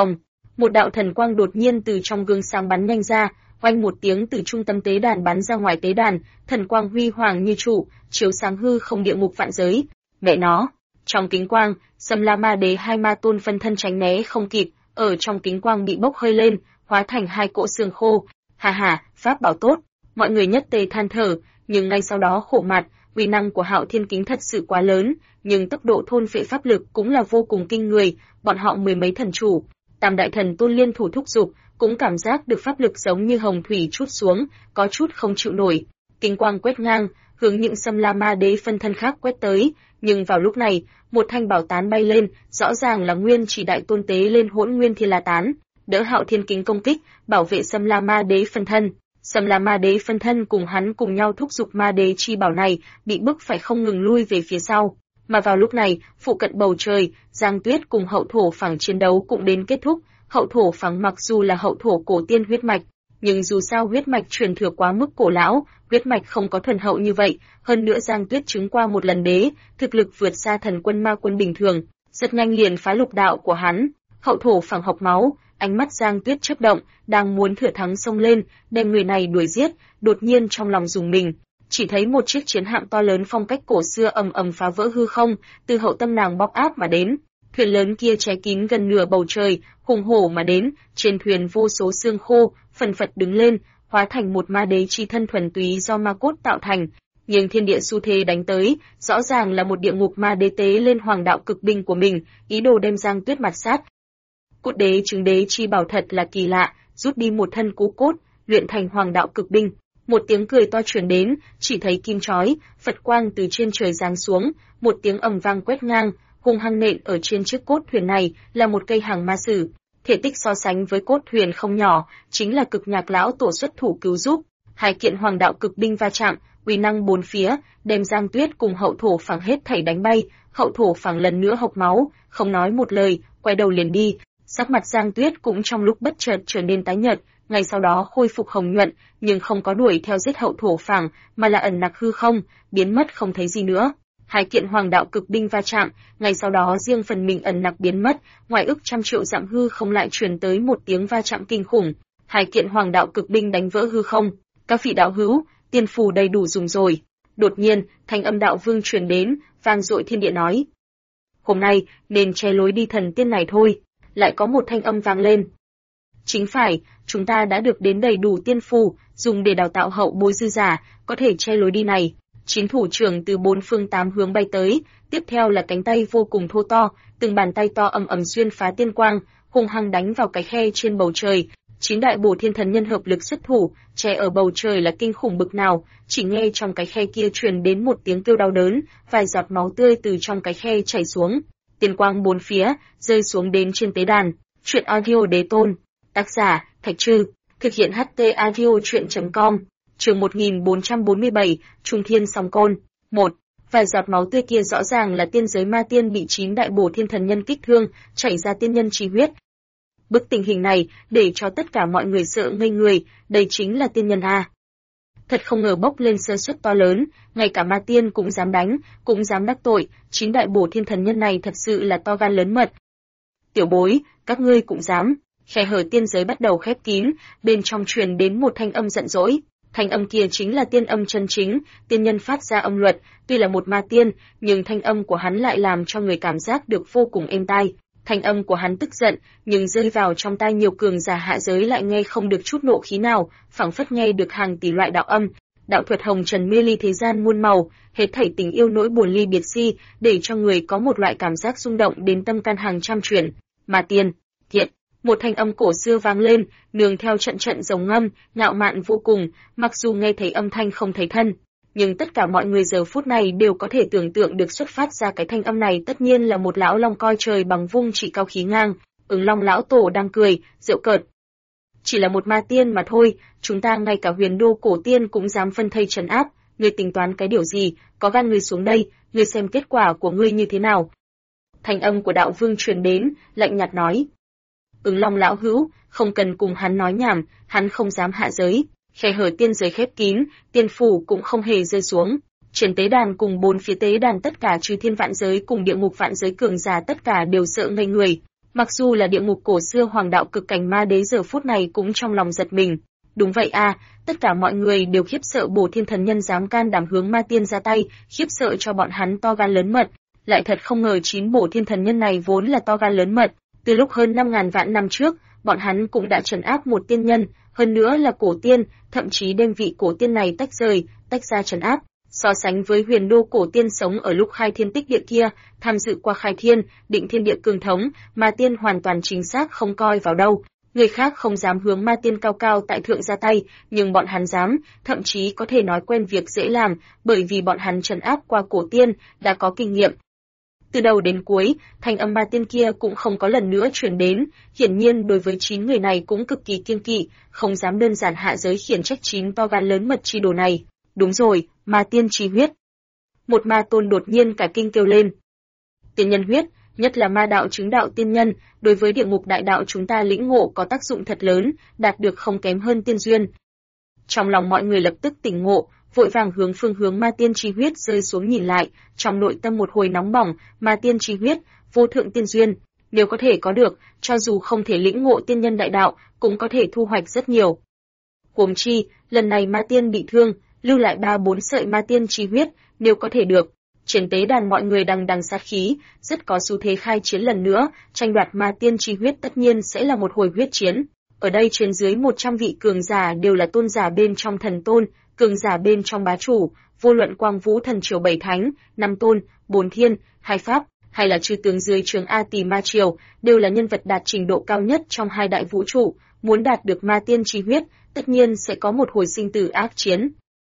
Một đạo thần quang đột nhiên từ trong gương sáng bắn nhanh ra, oanh một tiếng từ trung tâm tế đàn bắn ra ngoài tế đàn, thần quang huy hoàng như trụ, chiếu sáng hư không địa ngục vạn giới. Mẹ nó! Trong kính quang, Sầm La Ma Đế hai ma tôn phân thân tránh né không kịp, ở trong kính quang bị bốc hơi lên, hóa thành hai cỗ xương khô. Hà hà, pháp bảo tốt! Mọi người Nhất Tề than thở, nhưng ngay sau đó khổ mặt, uy năng của Hạo Thiên Kính thật sự quá lớn, nhưng tốc độ thôn phệ pháp lực cũng là vô cùng kinh người, bọn họ mười mấy thần chủ, tam đại thần tôn liên thủ thúc giục, cũng cảm giác được pháp lực giống như hồng thủy trút xuống, có chút không chịu nổi. Kính quang quét ngang, hướng những Sầm La Ma Đế phân thân khác quét tới, nhưng vào lúc này, một thanh bảo tán bay lên, rõ ràng là Nguyên Chỉ Đại Tôn tế lên Hỗn Nguyên Thiên La Tán, đỡ Hạo Thiên Kính công kích, bảo vệ Sầm La Ma Đế phân thân. Sầm La Ma Đế phân thân cùng hắn cùng nhau thúc giục Ma Đế chi bảo này, bị bức phải không ngừng lui về phía sau. Mà vào lúc này, phụ cận bầu trời, Giang Tuyết cùng Hậu Thổ Phẳng chiến đấu cũng đến kết thúc. Hậu Thổ Phẳng mặc dù là hậu thổ cổ tiên huyết mạch, nhưng dù sao huyết mạch truyền thừa quá mức cổ lão, huyết mạch không có thuần hậu như vậy, hơn nữa Giang Tuyết chứng qua một lần đế, thực lực vượt xa thần quân ma quân bình thường, rất nhanh liền phá lục đạo của hắn. Hậu Thổ Phẳng học máu, ánh mắt Giang Tuyết chớp động, đang muốn thừa thắng xông lên, đem người này đuổi giết, đột nhiên trong lòng rùng mình, chỉ thấy một chiếc chiến hạm to lớn phong cách cổ xưa ầm ầm phá vỡ hư không, từ hậu tâm nàng bọc áp mà đến. Thuyền lớn kia che kín gần nửa bầu trời, hùng hổ mà đến, trên thuyền vô số xương khô, phần phật đứng lên, hóa thành một ma đế chi thân thuần túy do ma cốt tạo thành. Nhưng thiên địa xu thế đánh tới, rõ ràng là một địa ngục ma đế tế lên hoàng đạo cực binh của mình, ý đồ đem Giang Tuyết mặt sát. Cốt đế chứng đế chi bảo thật là kỳ lạ, rút đi một thân cú cốt, luyện thành hoàng đạo cực binh. Một tiếng cười to truyền đến, chỉ thấy kim chói, Phật quang từ trên trời giáng xuống, một tiếng ầm vang quét ngang, hung hăng nện ở trên chiếc cốt thuyền này là một cây hàng ma sử, thể tích so sánh với cốt thuyền không nhỏ, chính là Cực Nhạc lão tổ xuất thủ cứu giúp. Hai kiện hoàng đạo cực binh va chạm, uy năng bốn phía, đem Giang Tuyết cùng Hậu Thổ Phẳng hết thảy đánh bay. Hậu Thổ Phẳng lần nữa hộc máu, không nói một lời, quay đầu liền đi. Sắc mặt Giang Tuyết cũng trong lúc bất chợt trở nên tái nhợt, ngay sau đó khôi phục hồng nhuận, nhưng không có đuổi theo giết Hậu Thổ Phẳng, mà là ẩn nặc hư không, biến mất không thấy gì nữa. Hai kiện hoàng đạo cực binh va chạm, ngay sau đó riêng phần mình ẩn nặc biến mất, ngoài ức trăm triệu dặm hư không lại truyền tới một tiếng va chạm kinh khủng. Hai kiện hoàng đạo cực binh đánh vỡ hư không. Các vị đạo hữu, tiên phù đầy đủ dùng rồi. Đột nhiên, thanh âm đạo vương truyền đến, vang dội thiên địa nói: hôm nay nên che lối đi thần tiên này thôi. Lại có một thanh âm vang lên: chính phải, chúng ta đã được đến đầy đủ tiên phù, dùng để đào tạo hậu bối dư giả, có thể che lối đi này. Chín thủ trưởng từ bốn phương tám hướng bay tới, tiếp theo là cánh tay vô cùng thô to, từng bàn tay to ầm ầm xuyên phá tiên quang, hung hăng đánh vào cái khe trên bầu trời. Chín đại bổ thiên thần nhân hợp lực xuất thủ, che ở bầu trời là kinh khủng bực nào, chỉ nghe trong cái khe kia truyền đến một tiếng kêu đau đớn, vài giọt máu tươi từ trong cái khe chảy xuống, tiên quang bốn phía rơi xuống đến trên tế đàn. Truyện audio đế tôn, tác giả Thạch Trư, thực hiện HT audio truyện.com. Chương 1447, Trung Thiên Song Côn. 1. Vài giọt máu tươi kia rõ ràng là tiên giới ma tiên bị chín đại bổ thiên thần nhân kích thương, chảy ra tiên nhân chi huyết. Bức tình hình này để cho tất cả mọi người sợ ngây người, đây chính là tiên nhân a. Thật không ngờ bốc lên sơ suất to lớn, ngay cả ma tiên cũng dám đánh, cũng dám đắc tội, chín đại bổ thiên thần nhân này thật sự là to gan lớn mật. Tiểu bối, các ngươi cũng dám. Khe hở tiên giới bắt đầu khép kín, bên trong truyền đến một thanh âm giận dỗi. Thanh âm kia chính là tiên âm chân chính, tiên nhân phát ra âm luật, tuy là một ma tiên, nhưng thanh âm của hắn lại làm cho người cảm giác được vô cùng êm tai. Thanh âm của hắn tức giận, nhưng rơi vào trong tai nhiều cường giả hạ giới lại nghe không được chút nộ khí nào, phảng phất nghe được hàng tỷ loại đạo âm. Đạo thuật hồng trần mê ly thế gian muôn màu, hết thảy tình yêu nỗi buồn ly biệt si, để cho người có một loại cảm giác rung động đến tâm can hàng trăm chuyển. Ma tiên, thiện, Một thanh âm cổ xưa vang lên, nương theo trận trận rồng ngâm, ngạo mạn vô cùng, mặc dù nghe thấy âm thanh không thấy thân, nhưng tất cả mọi người giờ phút này đều có thể tưởng tượng được xuất phát ra cái thanh âm này tất nhiên là một lão long coi trời bằng vung chỉ cao khí ngang. Ứng Long lão tổ đang cười, giễu cợt. Chỉ là một ma tiên mà thôi, chúng ta ngay cả Huyền Đô cổ tiên cũng dám phân thây trấn áp, ngươi tính toán cái điều gì, có gan ngươi xuống đây, ngươi xem kết quả của ngươi như thế nào. Thanh âm của đạo vương truyền đến, lạnh nhạt nói. Ứng Long lão hữu, không cần cùng hắn nói nhảm, hắn không dám hạ giới, khe hở tiên giới khép kín, tiên phủ cũng không hề rơi xuống. Trên tế đàn cùng bốn phía tế đàn tất cả chư thiên vạn giới cùng địa ngục vạn giới cường giả tất cả đều sợ ngây người. Mặc dù là địa ngục cổ xưa hoàng đạo cực cảnh ma đế giờ phút này cũng trong lòng giật mình. Đúng vậy a, tất cả mọi người đều khiếp sợ Bổ Thiên thần nhân dám can đảm hướng ma tiên ra tay, khiếp sợ cho bọn hắn to gan lớn mật. Lại thật không ngờ 9 Bổ Thiên thần nhân này vốn là to gan lớn mật, từ lúc hơn 5000 vạn năm trước, bọn hắn cũng đã trấn áp một tiên nhân, hơn nữa là cổ tiên, thậm chí đem vị cổ tiên này tách ra trấn áp. So sánh với Huyền Đô cổ tiên sống ở lúc khai thiên tích địa kia, tham dự qua khai thiên, định thiên địa cường thống, ma tiên hoàn toàn chính xác không coi vào đâu. Người khác không dám hướng ma tiên cao cao tại thượng ra tay, nhưng bọn hắn dám, thậm chí có thể nói quen việc dễ làm, bởi vì bọn hắn trấn áp qua cổ tiên, đã có kinh nghiệm. Từ đầu đến cuối, thanh âm ma tiên kia cũng không có lần nữa truyền đến, hiển nhiên đối với 9 người này cũng cực kỳ kiêng kỵ, không dám đơn giản hạ giới khiển trách 9 to gan lớn mật chi đồ này. Đúng rồi, ma tiên chi huyết. Một ma tôn đột nhiên cả kinh kêu lên. Tiên nhân huyết, nhất là ma đạo chứng đạo tiên nhân, đối với địa ngục đại đạo chúng ta lĩnh ngộ có tác dụng thật lớn, đạt được không kém hơn tiên duyên. Trong lòng mọi người lập tức tỉnh ngộ, vội vàng hướng phương hướng ma tiên chi huyết rơi xuống nhìn lại, trong nội tâm một hồi nóng bỏng, ma tiên chi huyết, vô thượng tiên duyên, nếu có thể có được, cho dù không thể lĩnh ngộ tiên nhân đại đạo, cũng có thể thu hoạch rất nhiều. Huống chi, lần này ma tiên bị thương, lưu lại 3-4 sợi ma tiên chi huyết, nếu có thể được. Trên tế đàn mọi người đằng sát khí, rất có xu thế khai chiến lần nữa, tranh đoạt ma tiên chi huyết tất nhiên sẽ là một hồi huyết chiến. Ở đây trên dưới 100 vị cường giả đều là tôn giả bên trong thần tôn, cường giả bên trong bá chủ, vô luận Quang Vũ thần triều 7 thánh, 5 tôn, 4 thiên, 2 pháp, hay là chư tướng dưới trướng A Tỳ ma triều, đều là nhân vật đạt trình độ cao nhất trong hai đại vũ trụ, muốn đạt được ma tiên chi huyết, tất nhiên sẽ có một hồi sinh tử ác chiến.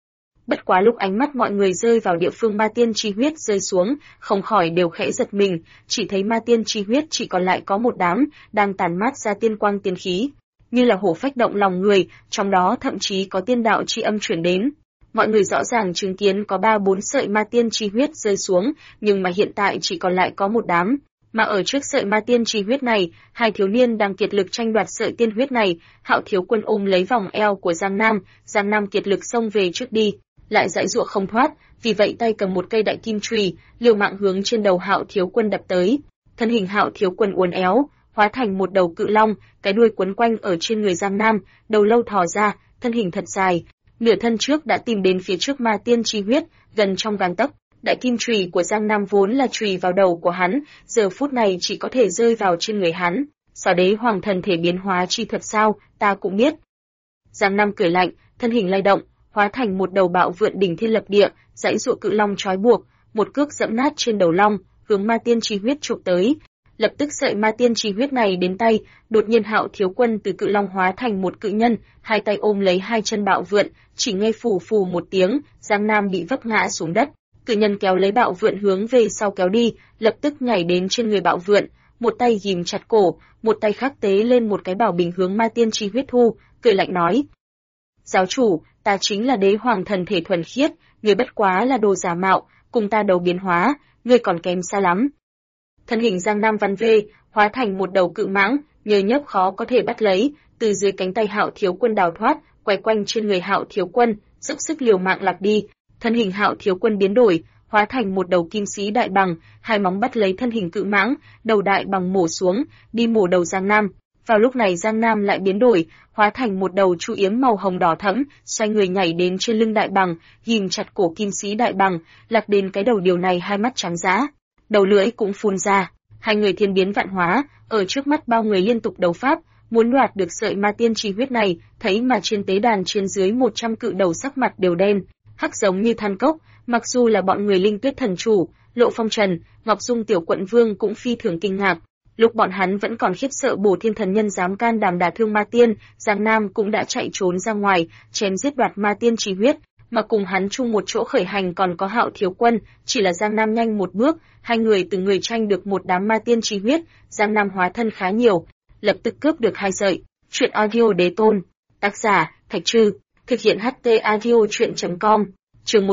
Bất quá lúc ánh mắt mọi người rơi vào địa phương ma tiên chi huyết rơi xuống, không khỏi đều khẽ giật mình, chỉ thấy ma tiên chi huyết chỉ còn lại có một đám, đang tản mát ra tiên quang tiên khí, như là hổ phách động lòng người, trong đó thậm chí có tiên đạo chi âm chuyển đến. Mọi người rõ ràng chứng kiến có 3-4 sợi ma tiên chi huyết rơi xuống, nhưng mà hiện tại chỉ còn lại có một đám. Mà ở trước sợi ma tiên chi huyết này, hai thiếu niên đang kiệt lực tranh đoạt sợi tiên huyết này, Hạo Thiếu Quân ôm lấy vòng eo của Giang Nam kiệt lực xông về trước đi, lại giãy giụa không thoát, vì vậy tay cầm một cây đại kim chùy, liều mạng hướng trên đầu Hạo Thiếu Quân đập tới. Thân hình Hạo Thiếu Quân uốn éo, hóa thành một đầu cự long, cái đuôi quấn quanh ở trên người Giang Nam, đầu lâu thò ra, thân hình thật dài, nửa thân trước đã tìm đến phía trước ma tiên chi huyết, gần trong gang tấc. Đại kim chùy của Giang Nam vốn là chùy vào đầu của hắn, giờ phút này chỉ có thể rơi vào trên người hắn. Xóa đế hoàng thần thể biến hóa chi thuật sao, ta cũng biết. Giang Nam cười lạnh, thân hình lay động, hóa thành một đầu bạo vượn đỉnh thiên lập địa, giãy giụa cự long trói buộc, một cước dẫm nát trên đầu long, hướng ma tiên chi huyết chụp tới. Lập tức sợi ma tiên chi huyết này đến tay, đột nhiên Hạo Thiếu Quân từ cự long hóa thành một cự nhân, hai tay ôm lấy hai chân bạo vượn, chỉ nghe phù phù một tiếng, Giang Nam bị vấp ngã xuống đất. Cự nhân kéo lấy bạo vượn hướng về sau kéo đi, lập tức nhảy đến trên người bạo vượn, một tay ghìm chặt cổ, một tay khác tế lên một cái bảo bình hướng ma tiên chi huyết thu, cười lạnh nói: "Giáo chủ, ta chính là đế hoàng thần thể thuần khiết, ngươi bất quá là đồ giả mạo, cùng ta đấu biến hóa, ngươi còn kém xa lắm." Thân hình Giang Nam văn vê, hóa thành một đầu cự mãng, nhờ nhấp khó có thể bắt lấy, từ dưới cánh tay Hạo Thiếu Quân đào thoát, quay quanh trên người Hạo Thiếu Quân, dốc sức liều mạng lạc đi. Thân hình Hạo Thiếu Quân biến đổi, hóa thành một đầu kim sĩ đại bằng, hai móng bắt lấy thân hình cự mãng, đầu đại bằng mổ xuống, đi mổ đầu Giang Nam. Vào lúc này Giang Nam lại biến đổi, hóa thành một đầu chu yếm màu hồng đỏ thẫm, xoay người nhảy đến trên lưng đại bằng, ghim chặt cổ kim sĩ đại bằng, lạc đến cái đầu điều này hai mắt trắng dã, đầu lưỡi cũng phun ra. Hai người thiên biến vạn hóa, ở trước mắt bao người liên tục đấu pháp, muốn đoạt được sợi ma tiên chi huyết này, thấy mà trên tế đàn trên dưới 100 cự đầu sắc mặt đều đen, hắc giống như than cốc, mặc dù là bọn người Linh Tuyết thần chủ, Lộ Phong Trần, Ngọc Dung tiểu quận vương cũng phi thường kinh ngạc. Lúc bọn hắn vẫn còn khiếp sợ Bổ Thiên Thần Nhân dám can đảm đả thương Ma Tiên, Giang Nam cũng đã chạy trốn ra ngoài, chém giết đoạt Ma Tiên chi huyết, mà cùng hắn chung một chỗ khởi hành còn có Hạo Thiếu Quân, chỉ là Giang Nam nhanh một bước, hai người từng người tranh được một đám Ma Tiên chi huyết, Giang Nam hóa thân khá nhiều, lập tức cướp được 2 sợi. Truyện audio Đế Tôn, tác giả Thạch Trư, thực hiện HT audio truyện.com, chương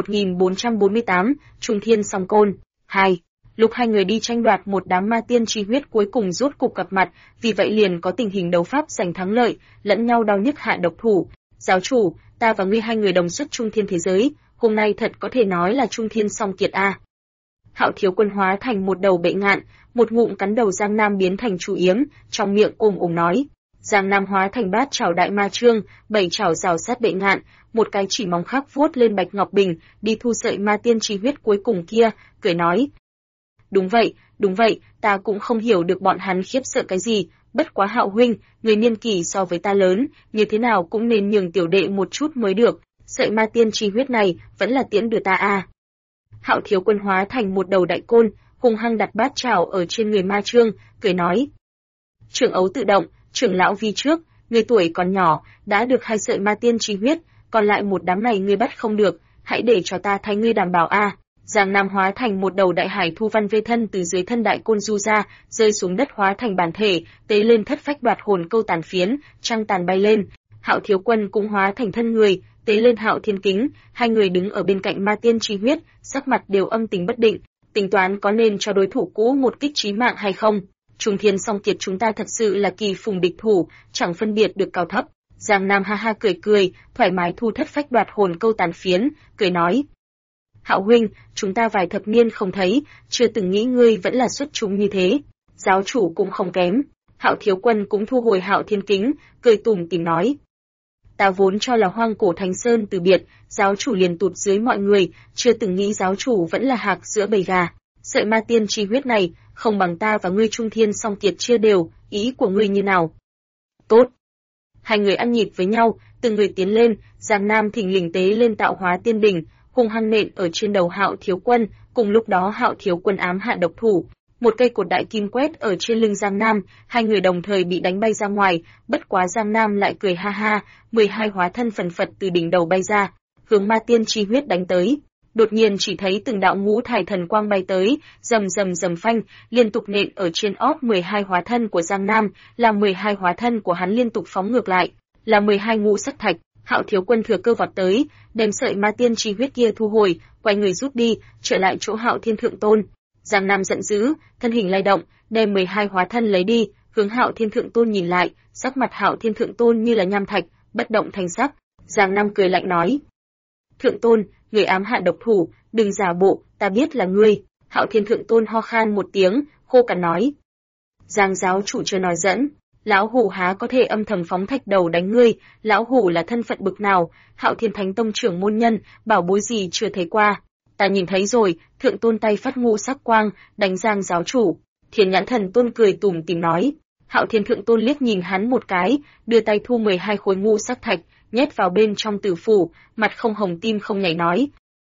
1448, Trung Thiên Song Côn, 2. Lúc hai người đi tranh đoạt một đám ma tiên chi huyết cuối cùng rốt cục gặp mặt, vì vậy liền có tình hình đấu pháp giành thắng lợi, lẫn nhau đau nhức hạ độc thủ. Giáo chủ, ta và ngươi hai người đồng xuất Trung Thiên thế giới, hôm nay thật có thể nói là Trung Thiên song kiệt a. Hạo Thiếu Quân hóa thành một đầu bệ ngạn, một ngụm cắn đầu Giang Nam biến thành chu yếm, trong miệng ồm nói. Giang Nam hóa thành bát chảo đại ma trương, 7 chảo rào sát bệ ngạn, một cái chỉ móng khắc vuốt lên bạch ngọc bình, đi thu sợi ma tiên chi huyết cuối cùng kia, cười nói. Đúng vậy, ta cũng không hiểu được bọn hắn khiếp sợ cái gì, bất quá Hạo huynh, người niên kỷ so với ta lớn, như thế nào cũng nên nhường tiểu đệ một chút mới được, sợi ma tiên chi huyết này vẫn là tiễn đưa ta a. Hạo Thiếu Quân hóa thành một đầu đại côn, hung hăng đặt bát chảo ở trên người ma trương, cười nói. Trưởng ấu tự động, trưởng lão vi trước, người tuổi còn nhỏ, đã được 2 sợi ma tiên chi huyết, còn lại một đám này ngươi bắt không được, hãy để cho ta thay ngươi đảm bảo a. Giang Nam hóa thành một đầu đại hải thu văn vê thân từ dưới thân đại côn du ra, rơi xuống đất hóa thành bản thể, tế lên thất phách đoạt hồn câu tàn phiến, trăng tàn bay lên. Hạo Thiếu Quân cũng hóa thành thân người, tế lên Hạo Thiên Kính, hai người đứng ở bên cạnh ma tiên chi huyết, sắc mặt đều âm tình bất định, tính toán có nên cho đối thủ cũ một kích chí mạng hay không. Trung Thiên song kiệt chúng ta thật sự là kỳ phùng địch thủ, chẳng phân biệt được cao thấp. Giang Nam ha ha cười, thoải mái thu thất phách đoạt hồn câu tàn phiến, cười nói. Hạo huynh, chúng ta vài thập niên không thấy, chưa từng nghĩ ngươi vẫn là xuất chúng như thế. Giáo chủ cũng không kém. Hạo Thiếu Quân cũng thu hồi Hạo Thiên Kính, cười tủm tỉm nói. Ta vốn cho là hoang cổ Thánh Sơn từ biệt, giáo chủ liền tụt dưới mọi người, chưa từng nghĩ giáo chủ vẫn là hạc giữa bầy gà. Sợi ma tiên chi huyết này, không bằng ta và ngươi Trung Thiên song kiệt chia đều, ý của ngươi như nào? Tốt. Hai người ăn nhịp với nhau, từng người tiến lên, Giang Nam thình lình tế lên tạo hóa tiên đỉnh, hung hăng nện ở trên đầu Hạo Thiếu Quân, cùng lúc đó Hạo Thiếu Quân ám hạ độc thủ, một cây cột đại kim quét ở trên lưng Giang Nam, hai người đồng thời bị đánh bay ra ngoài, bất quá Giang Nam lại cười ha ha, 12 hóa thân phần phật từ đỉnh đầu bay ra, hướng ma tiên chi huyết đánh tới. Đột nhiên chỉ thấy từng đạo ngũ thải thần quang bay tới, rầm phanh, liên tục nện ở trên ót 12 hóa thân của Giang Nam, làm 12 hóa thân của hắn liên tục phóng ngược lại, là 12 ngũ sắc thạch. Hạo Thiếu Quân thừa cơ vọt tới, đem sợi ma tiên chi huyết kia thu hồi, quay người rút đi, trở lại chỗ Hạo Thiên Thượng Tôn. Giang Nam giận dữ, thân hình lay động, đem 12 hóa thân lấy đi, hướng Hạo Thiên Thượng Tôn nhìn lại, sắc mặt Hạo Thiên Thượng Tôn như là nham thạch, bất động thanh sắc. Giang Nam cười lạnh nói: "Thượng Tôn, người ám hạ độc thủ, đừng giả bộ, ta biết là ngươi." Hạo Thiên Thượng Tôn ho khan một tiếng, khô cằn nói: "Giang giáo chủ chưa nói dẫn, lão hủ há có thể âm thầm phóng thạch đầu đánh ngươi, lão hủ là thân phận bực nào, Hạo Thiên Thánh Tông trưởng môn nhân, bảo bối gì chưa thấy qua. Ta nhìn thấy rồi." Thượng Tôn tay phát ngũ sắc quang, đánh Giang giáo chủ. Thiên Nhãn Thần Tôn cười tủm tỉm nói. Hạo Thiên Thượng Tôn liếc nhìn hắn một cái, đưa tay thu 12 khối ngũ sắc thạch, nhét vào bên trong tử phủ, mặt không hồng tim không nhảy nói: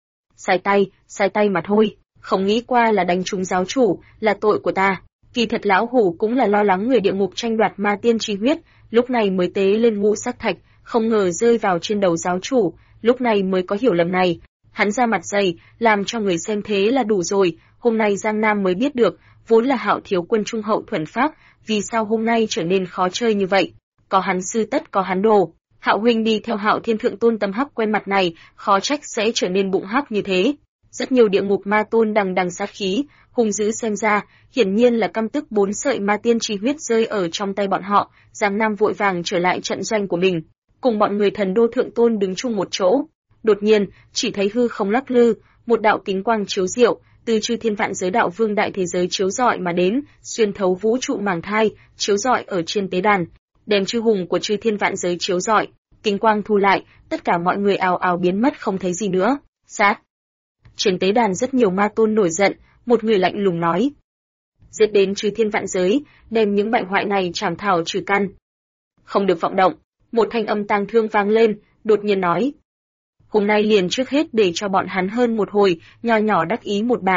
sai tay mà thôi, không nghĩ qua là đánh trúng giáo chủ, là tội của ta. Kỳ thật lão hủ cũng là lo lắng người địa ngục tranh đoạt ma tiên chi huyết, lúc này mới tế lên ngũ sắc thạch, không ngờ rơi vào trên đầu giáo chủ, lúc này mới có hiểu lầm này. Hắn ra mặt dày, làm cho người xem thế là đủ rồi, hôm nay Giang Nam mới biết được, vốn là Hạo Thiếu Quân trung hậu thuần pháp, vì sao hôm nay trở nên khó chơi như vậy. Có hắn sư tất có hắn đồ. Hạo huynh đi theo Hạo Thiên Thượng Tôn tấm hắc quen mặt này, khó trách sẽ trở nên bụng hắc như thế. Rất nhiều địa ngục ma tôn đằng sát khí, hung dữ xem ra, hiển nhiên là căm tức 4 sợi ma tiên chi huyết rơi ở trong tay bọn họ. Giang Nam vội vàng trở lại trận doanh của mình, cùng bọn người Thần Đô Thượng Tôn đứng chung một chỗ. Đột nhiên, chỉ thấy hư không lắc lư, một đạo kính quang chiếu diệu, từ chư thiên vạn giới đạo vương đại thế giới chiếu rọi mà đến, xuyên thấu vũ trụ màng thai, chiếu rọi ở trên tế đàn, đem chư hùng của chư thiên vạn giới chiếu rọi. Kính quang thu lại, tất cả mọi người ào ào biến mất không thấy gì nữa. Sát. Trên tế đàn rất nhiều ma tôn nổi giận, một người lạnh lùng nói: giết đến chư thiên vạn giới, đem những bại hoại này trảm thảo trừ căn. Không được vọng động. Một thanh âm tang thương vang lên, đột nhiên nói: hôm nay liền trước hết để cho bọn hắn hơn một hồi, nho nhỏ đắc ý một bà.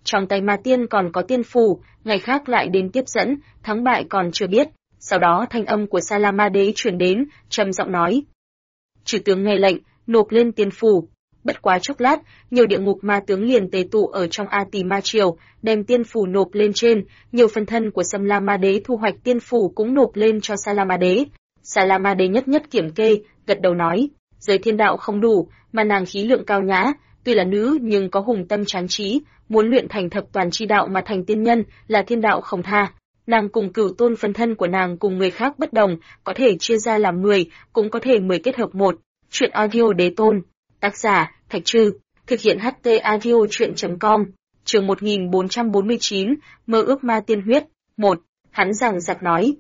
trong tay Ma Tiên còn có tiên phù, ngày khác lại đến tiếp dẫn, thắng bại còn chưa biết. Sau đó thanh âm của Sa La Ma Đế truyền đến, trầm giọng nói: "Chư tướng nghe lệnh, nộp lên tiên phù." Bất quá chốc lát, nhiều địa ngục ma tướng liền tề tụ ở trong A Tỳ Ma Triều, đem tiên phù nộp lên trên, nhiều phân thân của Sa La Ma Đế thu hoạch tiên phù cũng nộp lên cho Sa La Ma Đế. Sa La Ma Đế nhất nhất kiểm kê, gật đầu nói: "Giới thiên đạo không đủ, mà nàng khí lượng cao nhã, tuy là nữ nhưng có hùng tâm tráng trí, muốn luyện thành thập toàn chi đạo mà thành tiên nhân, là thiên đạo không tha." Nàng cùng Cửu Tôn phân thân của nàng cùng người khác bất đồng, có thể chia ra làm 10, cũng có thể 10 kết hợp một. Truyện audio Đế Tôn. Tác giả: Thạch Trư. Thực hiện HT audio truyện.com. Chương 1449, mơ ước ma tiên huyết. 1. Hắn giảng giặc nói: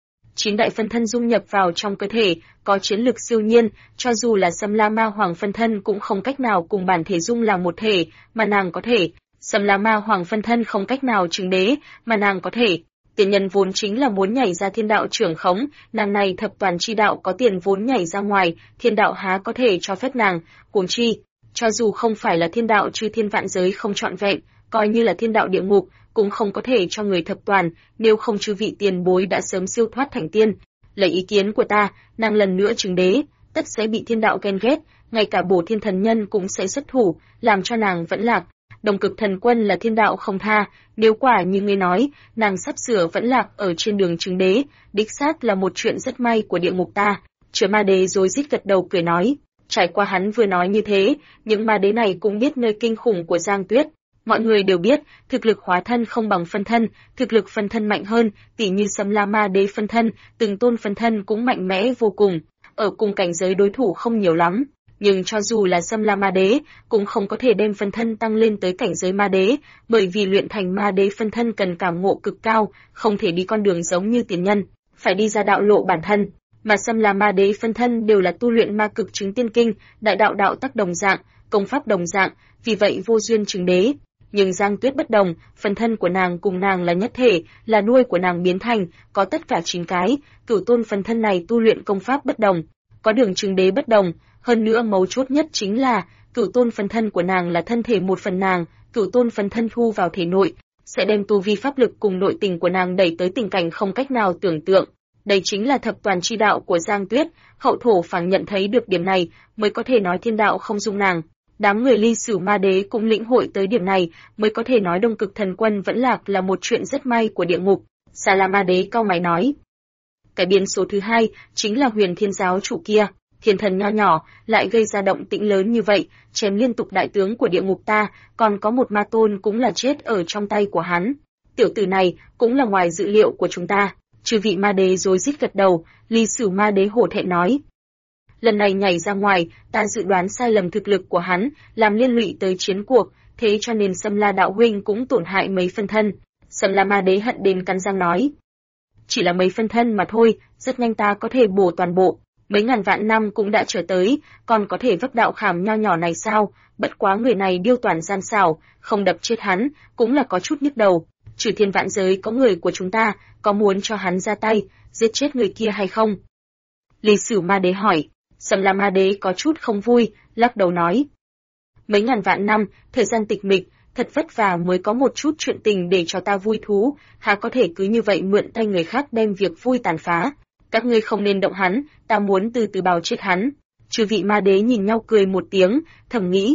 9 đại phân thân dung nhập vào trong cơ thể, có chiến lực siêu nhiên, cho dù là Sâm La Ma Hoàng phân thân cũng không cách nào cùng bản thể dung làm một thể, mà nàng có thể. Sâm La Ma Hoàng phân thân không cách nào chứng đế, mà nàng có thể. Tiền nhân vốn chính là muốn nhảy ra thiên đạo trưởng khống, nàng này thập toàn chi đạo có tiền vốn nhảy ra ngoài, thiên đạo há có thể cho phép nàng, huống chi, cho dù không phải là thiên đạo chư thiên vạn giới không trọn vẹn, coi như là thiên đạo địa ngục, cũng không có thể cho người thập toàn, nếu không chư vị tiền bối đã sớm siêu thoát thành tiên. Lấy ý kiến của ta, nàng lần nữa chứng đế, tất sẽ bị thiên đạo ghen ghét, ngay cả bổ thiên thần nhân cũng sẽ xuất thủ, làm cho nàng vẫn lạc. Đồng Cực Thần Quân là thiên đạo không tha, nếu quả như ngươi nói, nàng sắp sửa vẫn lạc ở trên đường chứng đế, đích xác là một chuyện rất may của địa ngục ta. Chứa ma đế rối rít gật đầu cười nói. Trải qua hắn vừa nói như thế, những ma đế này cũng biết nơi kinh khủng của Giang Tuyết. Mọi người đều biết, thực lực hóa thân không bằng phân thân, thực lực phân thân mạnh hơn, tỉ như Sâm La Ma Đế phân thân, từng tôn phân thân cũng mạnh mẽ vô cùng. Ở cùng cảnh giới đối thủ không nhiều lắm, nhưng cho dù là Sâm La Ma Đế, cũng không có thể đem phân thân tăng lên tới cảnh giới ma đế, bởi vì luyện thành ma đế phân thân cần cảm ngộ cực cao, không thể đi con đường giống như tiền nhân, phải đi ra đạo lộ bản thân. Mà Sâm La Ma Đế phân thân đều là tu luyện ma cực chứng tiên kinh, đại đạo đạo tắc đồng dạng, công pháp đồng dạng, vì vậy vô duyên chứng đế. Nhưng Giang Tuyết bất đồng, phân thân của nàng cùng nàng là nhất thể, là nuôi của nàng biến thành, có tất cả 9 cái, Cửu Tôn phân thân này tu luyện công pháp bất đồng, có đường chứng đế bất đồng, hơn nữa mấu chốt nhất chính là, Cửu Tôn phân thân của nàng là thân thể một phần nàng, Cửu Tôn phân thân thu vào thể nội, sẽ đem tu vi pháp lực cùng nội tình của nàng đẩy tới tình cảnh không cách nào tưởng tượng. Đây chính là thập toàn chi đạo của Giang Tuyết, hậu thổ phảng nhận thấy được điểm này, mới có thể nói thiên đạo không dung nàng. Đám người Ly Sửu Ma Đế cũng lĩnh hội tới điểm này, mới có thể nói Đông Cực Thần Quân vẫn lạc là một chuyện rất may của địa ngục. Sa La Ma Đế cau mày nói. Cái biến số thứ hai chính là Huyền Thiên giáo chủ kia, thiên thần nho nhỏ lại gây ra động tĩnh lớn như vậy, chém liên tục đại tướng của địa ngục ta, còn có một ma tôn cũng là chết ở trong tay của hắn. Tiểu tử này cũng là ngoài dự liệu của chúng ta. Chư vị ma đế rối rít gật đầu, Ly Sửu Ma Đế hổ thẹn nói. Lần này nhảy ra ngoài, ta dự đoán sai lầm thực lực của hắn, làm liên lụy tới chiến cuộc, thế cho nên Sâm La đạo huynh cũng tổn hại mấy phân thân. Sâm La Ma Đế hận đến cắn răng nói. Chỉ là mấy phân thân mà thôi, rất nhanh ta có thể bổ toàn bộ, mấy ngàn vạn năm cũng đã trở tới, còn có thể vấp đạo khảm nho nhỏ này sao? Bất quá người này điêu toản gian xảo, không đập chết hắn, cũng là có chút nhức đầu. Trừ thiên vạn giới có người của chúng ta, có muốn cho hắn ra tay, giết chết người kia hay không? Ly Sửu Ma Đế hỏi. Sâm La Ma Đế có chút không vui, lắc đầu nói. Mấy ngàn vạn năm, thời gian tịch mịch, thật vất vả mới có một chút chuyện tình để cho ta vui thú, há có thể cứ như vậy mượn tay người khác đem việc vui tàn phá. Các ngươi không nên động hắn, ta muốn từ từ bào chết hắn. Chư vị ma đế nhìn nhau cười một tiếng, thầm nghĩ.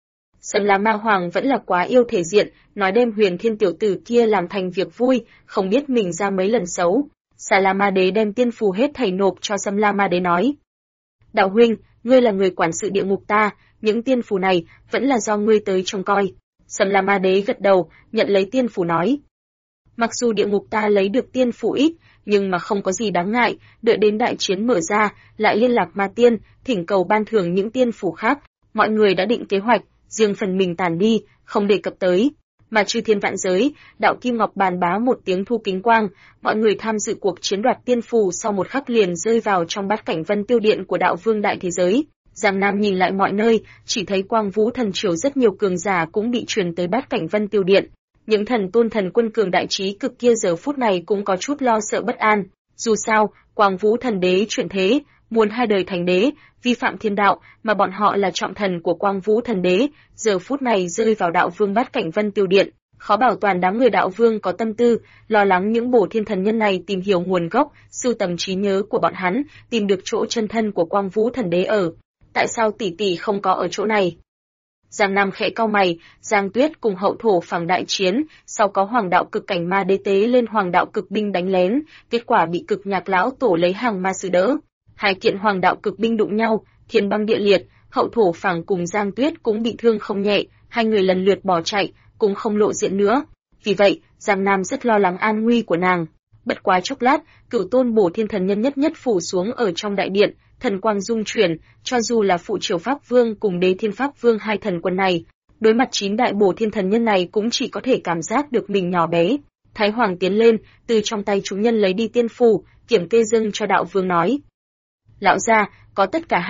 Sâm La Ma Hoàng vẫn là quá yêu thể diện, nói đem Huyền Thiên tiểu tử kia làm thành việc vui, không biết mình ra mấy lần xấu. Sa La Ma Đế đem tiên phù hết thảy nộp cho Sâm La Ma Đế nói. Đạo huynh, ngươi là người quản sự địa ngục ta, những tiên phù này vẫn là do ngươi tới trông coi. Sâm La Ma Đế gật đầu, nhận lấy tiên phù nói. Mặc dù địa ngục ta lấy được tiên phù ít, nhưng mà không có gì đáng ngại, đợi đến đại chiến mở ra, lại liên lạc ma tiên, thỉnh cầu ban thưởng những tiên phù khác. Mọi người đã định kế hoạch, riêng phần mình tản đi, không đề cập tới. Mà chư thiên vạn giới, đạo Kim Ngọc bàn bá một tiếng thu kính quang, mọi người tham dự cuộc chiến đoạt tiên phù sau một khắc liền rơi vào trong bát cảnh vân tiêu điện của đạo vương đại thế giới. Giang Nam nhìn lại mọi nơi, chỉ thấy Quang Vũ thần triều rất nhiều cường giả cũng bị truyền tới bát cảnh vân tiêu điện. Những thần tôn thần quân cường đại trí cực kia giờ phút này cũng có chút lo sợ bất an. Dù sao, Quang Vũ thần đế chuyển thế, muốn hai đời thành đế, vi phạm thiên đạo, mà bọn họ là trọng thần của Quang Vũ thần đế, giờ phút này rơi vào đạo vương bát cảnh vân tiêu điện, khó bảo toàn đám người đạo vương có tâm tư, lo lắng những bổ thiên thần nhân này tìm hiểu nguồn gốc, sưu tầm trí nhớ của bọn hắn, tìm được chỗ chân thân của Quang Vũ Thần Đế ở. Tại sao tỷ tỷ không có ở chỗ này? Giang Nam khẽ cau mày, Giang Tuyết cùng hậu thổ phẳng đại chiến, sau có hoàng đạo cực cảnh ma đế tế lên hoàng đạo cực binh đánh lén, kết quả bị cực nhạc lão tổ lấy hàng ma sư đỡ. Hai kiện hoàng đạo cực binh đụng nhau, thiên băng địa liệt, hậu thổ phẳng cùng Giang Tuyết cũng bị thương không nhẹ, hai người lần lượt bỏ chạy, cũng không lộ diện nữa. Vì vậy, Giang Nam rất lo lắng an nguy của nàng. Bất quá chốc lát, cửu tôn bổ thiên thần nhân nhất nhất phủ xuống ở trong đại điện, thần quang dung chuyển, cho dù là phụ triều pháp vương cùng đế thiên pháp vương hai thần quân này, đối mặt 9 đại bổ thiên thần nhân này cũng chỉ có thể cảm giác được mình nhỏ bé. Thái Hoàng tiến lên, từ trong tay chúng nhân lấy đi tiên phù, kiểm kê dâng cho đạo vương nói: lão gia, có tất cả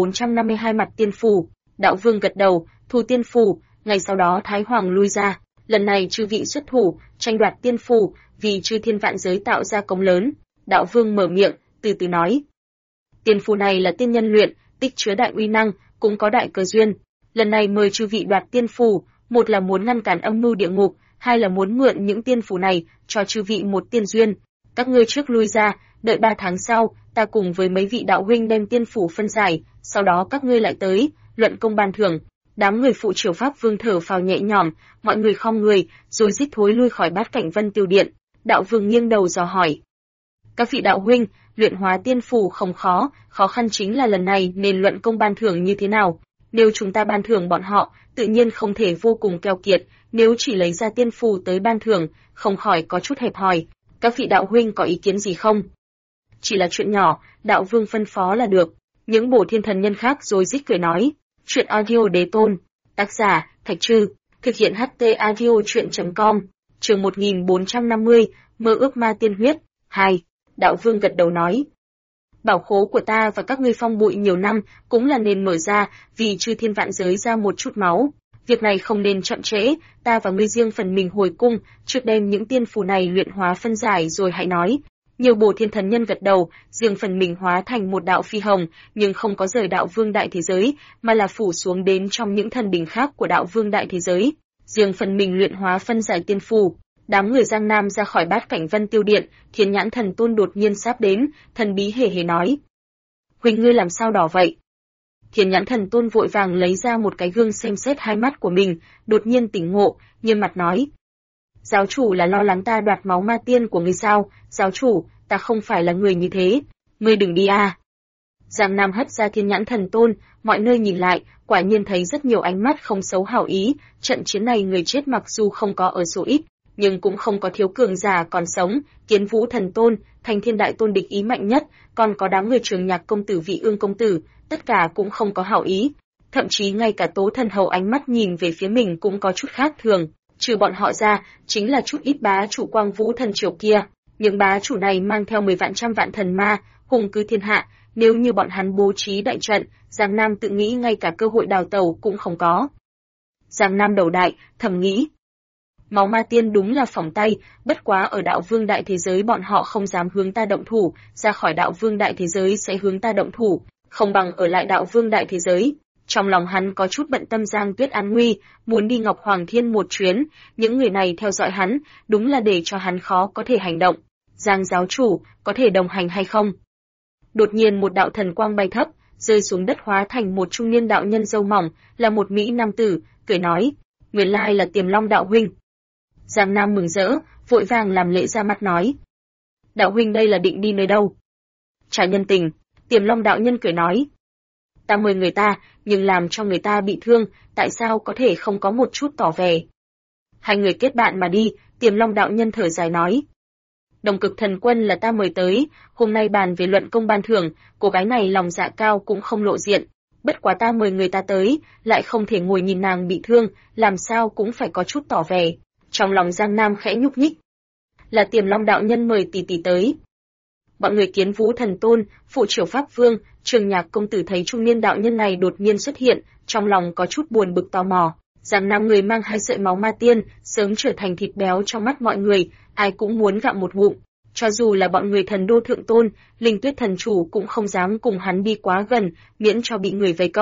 2452 mặt tiên phù. Đạo vương gật đầu, thu tiên phù. Ngày sau đó Thái Hoàng lui ra, lần này chư vị xuất thủ, tranh đoạt tiên phù, vì chư thiên vạn giới tạo ra công lớn. Đạo vương mở miệng, từ từ nói: tiên phù này là tiên nhân luyện, tích chứa đại uy năng, cũng có đại cơ duyên. Lần này mời chư vị đoạt tiên phù, một là muốn ngăn cản âm mưu địa ngục, hai là muốn mượn những tiên phù này cho chư vị một tiên duyên. Các ngươi trước lui ra, đợi 3 tháng sau, ta cùng với mấy vị đạo huynh đem tiên phù phân giải, sau đó các ngươi lại tới, luận công ban thưởng. Đám người phụ triều pháp vương thở phào nhẹ nhõm, mọi người khom người, rồi rít thối lui khỏi Bát Cảnh Vân Tiêu Điện. Đạo vương nghiêng đầu dò hỏi: các vị đạo huynh, luyện hóa tiên phù không khó, khó khăn chính là lần này nên luận công ban thưởng như thế nào? Nếu chúng ta ban thưởng bọn họ, tự nhiên không thể vô cùng keo kiệt, nếu chỉ lấy ra tiên phù tới ban thưởng, không khỏi có chút hẹp hòi. Các vị đạo huynh có ý kiến gì không? Chỉ là chuyện nhỏ, đạo vương phân phó là được. Những bổ thiên thần nhân khác rồi rít cười nói: chuyện audio đế tôn. Tác giả, Thạch Trư. Thực hiện HT audio chuyện.com. Chương 1450, mơ ước ma tiên huyết. 2. Đạo vương gật đầu nói: bảo khố của ta và các ngươi phong bụi nhiều năm, cũng là nên mở ra, vì chư thiên vạn giới ra một chút máu. Việc này không nên chậm trễ, ta và ngươi riêng phần mình hồi cung, trước đem những tiên phù này luyện hóa phân giải rồi hãy nói. Nhiều bổ thiên thần nhân gật đầu, riêng phần mình hóa thành một đạo phi hồng, nhưng không có rời đạo vương đại thế giới, mà là phủ xuống đến trong những thần đỉnh khác của đạo vương đại thế giới. Riêng phần mình luyện hóa phân giải tiên phù. Đám người Giang Nam ra khỏi Bát Cảnh Vân Tiêu Điện, Thiên Nhãn Thần Tôn đột nhiên sắp đến, thần bí hề hề nói: huynh ngươi làm sao đỏ vậy? Thiên Nhãn Thần Tôn vội vàng lấy ra một cái gương xem xét hai mắt của mình, đột nhiên tỉnh ngộ, nghiêm mặt nói: giáo chủ là lo lắng ta đoạt máu ma tiên của ngươi sao? Giáo chủ, ta không phải là người như thế, ngươi đừng đi à. Giang Nam hất ra Thiên Nhãn Thần Tôn, mọi nơi nhìn lại, quả nhiên thấy rất nhiều ánh mắt không xấu hảo ý, trận chiến này người chết mặc dù không có ở số ít, nhưng cũng không có thiếu cường giả còn sống, Kiến Vũ Thần Tôn, Thành Thiên Đại Tôn địch ý mạnh nhất, còn có đám người Trường Nhạc công tử Vị Ương công tử, tất cả cũng không có hảo ý, thậm chí ngay cả Tố Thần Hầu ánh mắt nhìn về phía mình cũng có chút khác thường, trừ bọn họ ra, chính là chút ít bá chủ Quang Vũ thần triều kia, những bá chủ này mang theo 10 vạn trăm vạn thần ma, hùng cứ thiên hạ, nếu như bọn hắn bố trí đại trận, Giang Nam tự nghĩ ngay cả cơ hội đào tẩu cũng không có. Giang Nam đầu đại, thầm nghĩ: máu ma tiên đúng là phỏng tay, bất quá ở đạo vương đại thế giới bọn họ không dám hướng ta động thủ, ra khỏi đạo vương đại thế giới sẽ hướng ta động thủ, không bằng ở lại đạo vương đại thế giới. Trong lòng hắn có chút bận tâm Giang Tuyết an nguy, muốn đi Ngọc Hoàng Thiên một chuyến, những người này theo dõi hắn, đúng là để cho hắn khó có thể hành động. Giang giáo chủ, có thể đồng hành hay không? Đột nhiên một đạo thần quang bay thấp, rơi xuống đất hóa thành một trung niên đạo nhân râu mỏng, là một mỹ nam tử, cười nói: nguyên lai là Tiềm Long đạo huynh. Giang Nam mừng rỡ, vội vàng làm lễ ra mắt nói: đạo huynh đây là định đi nơi đâu? Trả nhân tình. Tiềm Long đạo nhân cười nói: ta mời người ta, nhưng làm cho người ta bị thương, tại sao có thể không có một chút tỏ vẻ? Hai người kết bạn mà đi. Tiềm Long đạo nhân thở dài nói: Đồng Cực Thần Quân là ta mời tới, hôm nay bàn về luận công ban thưởng, cô gái này lòng dạ cao cũng không lộ diện, bất quá ta mời người ta tới, lại không thể ngồi nhìn nàng bị thương, làm sao cũng phải có chút tỏ vẻ. Trong lòng Giang Nam khẽ nhúc nhích. Là Tiềm Long đạo nhân mời tỷ tỷ tới. Bọn người Kiến Vũ Thần Tôn, phụ triều Pháp Vương, Trường Nhạc công tử thấy trung niên đạo nhân này đột nhiên xuất hiện, trong lòng có chút buồn bực tò mò. Giang Nam người mang 2 sợi máu ma tiên, sớm trở thành thịt béo trong mắt mọi người, ai cũng muốn gặm một ngụm. Cho dù là bọn người Thần Đô Thượng Tôn, Linh Tuyết Thần Chủ cũng không dám cùng hắn đi quá gần, miễn cho bị người vây công.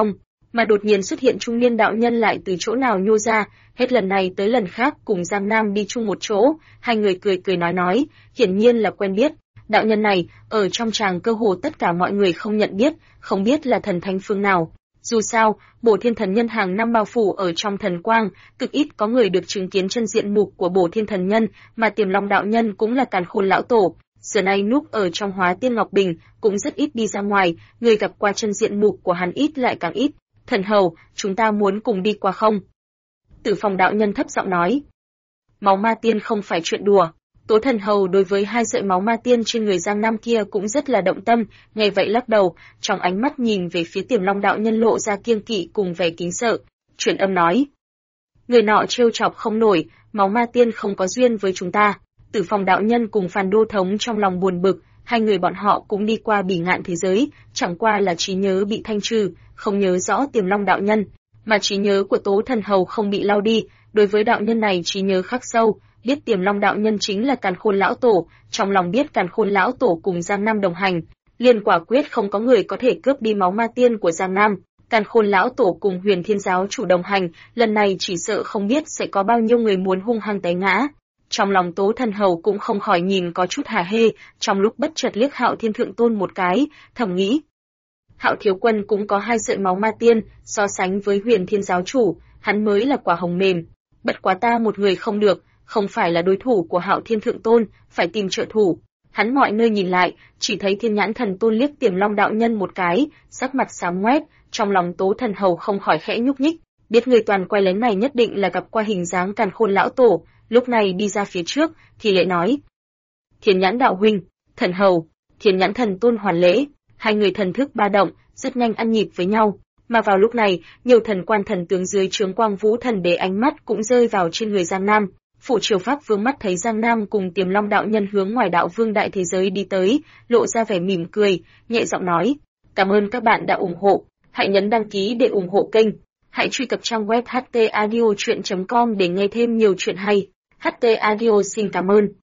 mà đột nhiên xuất hiện trung niên đạo nhân lại từ chỗ nào nhô ra, hết lần này tới lần khác cùng Giang Nam đi chung một chỗ, hai người cười cười nói, hiển nhiên là quen biết. Đạo nhân này, ở trong tràng cơ hồ tất cả mọi người không nhận biết, không biết là thần thánh phương nào. Dù sao, Bổ Thiên Thần Nhân hàng năm bao phủ ở trong thần quang, cực ít có người được chứng kiến chân diện mục của Bổ Thiên Thần Nhân, mà Tiềm Long đạo nhân cũng là Càn Khôn lão tổ, xưa nay núp ở trong Hóa Tiên Ngọc Bình, cũng rất ít đi ra ngoài, người gặp qua chân diện mục của hắn ít lại càng ít. Thần hầu, chúng ta muốn cùng đi qua không? Tử Phong đạo nhân thấp giọng nói. Máu ma tiên không phải chuyện đùa. Tố Thần hầu đối với hai sợi máu ma tiên trên người Giang Nam kia cũng rất là động tâm, nghe vậy lắc đầu, trong ánh mắt nhìn về phía Tiềm Long đạo nhân lộ ra kiêng kỵ cùng vẻ kính sợ, truyền âm nói: người nọ trêu chọc không nổi, máu ma tiên không có duyên với chúng ta. Tử Phong đạo nhân cùng Phan Đô Thống trong lòng buồn bực, hai người bọn họ cũng đi qua bỉ ngạn thế giới, chẳng qua là trí nhớ bị thanh trừ, không nhớ rõ Tiềm Long đạo nhân, mà trí nhớ của Tố Thần hầu không bị lau đi, đối với đạo nhân này trí nhớ khắc sâu, biết Tiềm Long đạo nhân chính là Càn Khôn lão tổ, trong lòng biết Càn Khôn lão tổ cùng Giang Nam đồng hành, liền quả quyết không có người có thể cướp đi máu ma tiên của Giang Nam. Càn Khôn lão tổ cùng Huyền Thiên giáo chủ đồng hành, lần này chỉ sợ không biết sẽ có bao nhiêu người muốn hung hăng té ngã. Trong lòng Tố Thần hầu cũng không khỏi nhìn có chút hả hê, trong lúc bất chợt liếc Hạo Thiên thượng tôn một cái, thầm nghĩ: Hạo thiếu quân cũng có hai sợi máu ma tiên, so sánh với Huyền Thiên giáo chủ, hắn mới là quả hồng mềm. Bất quá ta một người không được, không phải là đối thủ của Hạo Thiên thượng tôn, phải tìm trợ thủ. Hắn mọi nơi nhìn lại, chỉ thấy Thiên Nhãn Thần Tôn liếc Tiềm Long đạo nhân một cái, sắc mặt xám ngoét, trong lòng Tố Thần hầu không khỏi khẽ nhúc nhích, biết người toàn quay lén này nhất định là gặp qua hình dáng Càn Khôn lão tổ, lúc này đi ra phía trước, thì lễ nói: Thiên Nhãn đạo huynh, Thần hầu, Thiên Nhãn Thần Tôn hoàn lễ. Hai người thần thức ba động, rất nhanh ăn nhịp với nhau. Mà vào lúc này, nhiều thần quan thần tướng dưới trướng Quang Vũ Thần Đế ánh mắt cũng rơi vào trên người Giang Nam. Phủ Triều Pháp Vương mắt thấy Giang Nam cùng Tiềm Long đạo nhân hướng ngoài đạo vương đại thế giới đi tới, lộ ra vẻ mỉm cười, nhẹ giọng nói: cảm ơn các bạn đã ủng hộ, hãy nhấn đăng ký để ủng hộ kênh, hãy truy cập trang web htaudio.com để nghe thêm nhiều chuyện hay. HT Audio xin cảm ơn.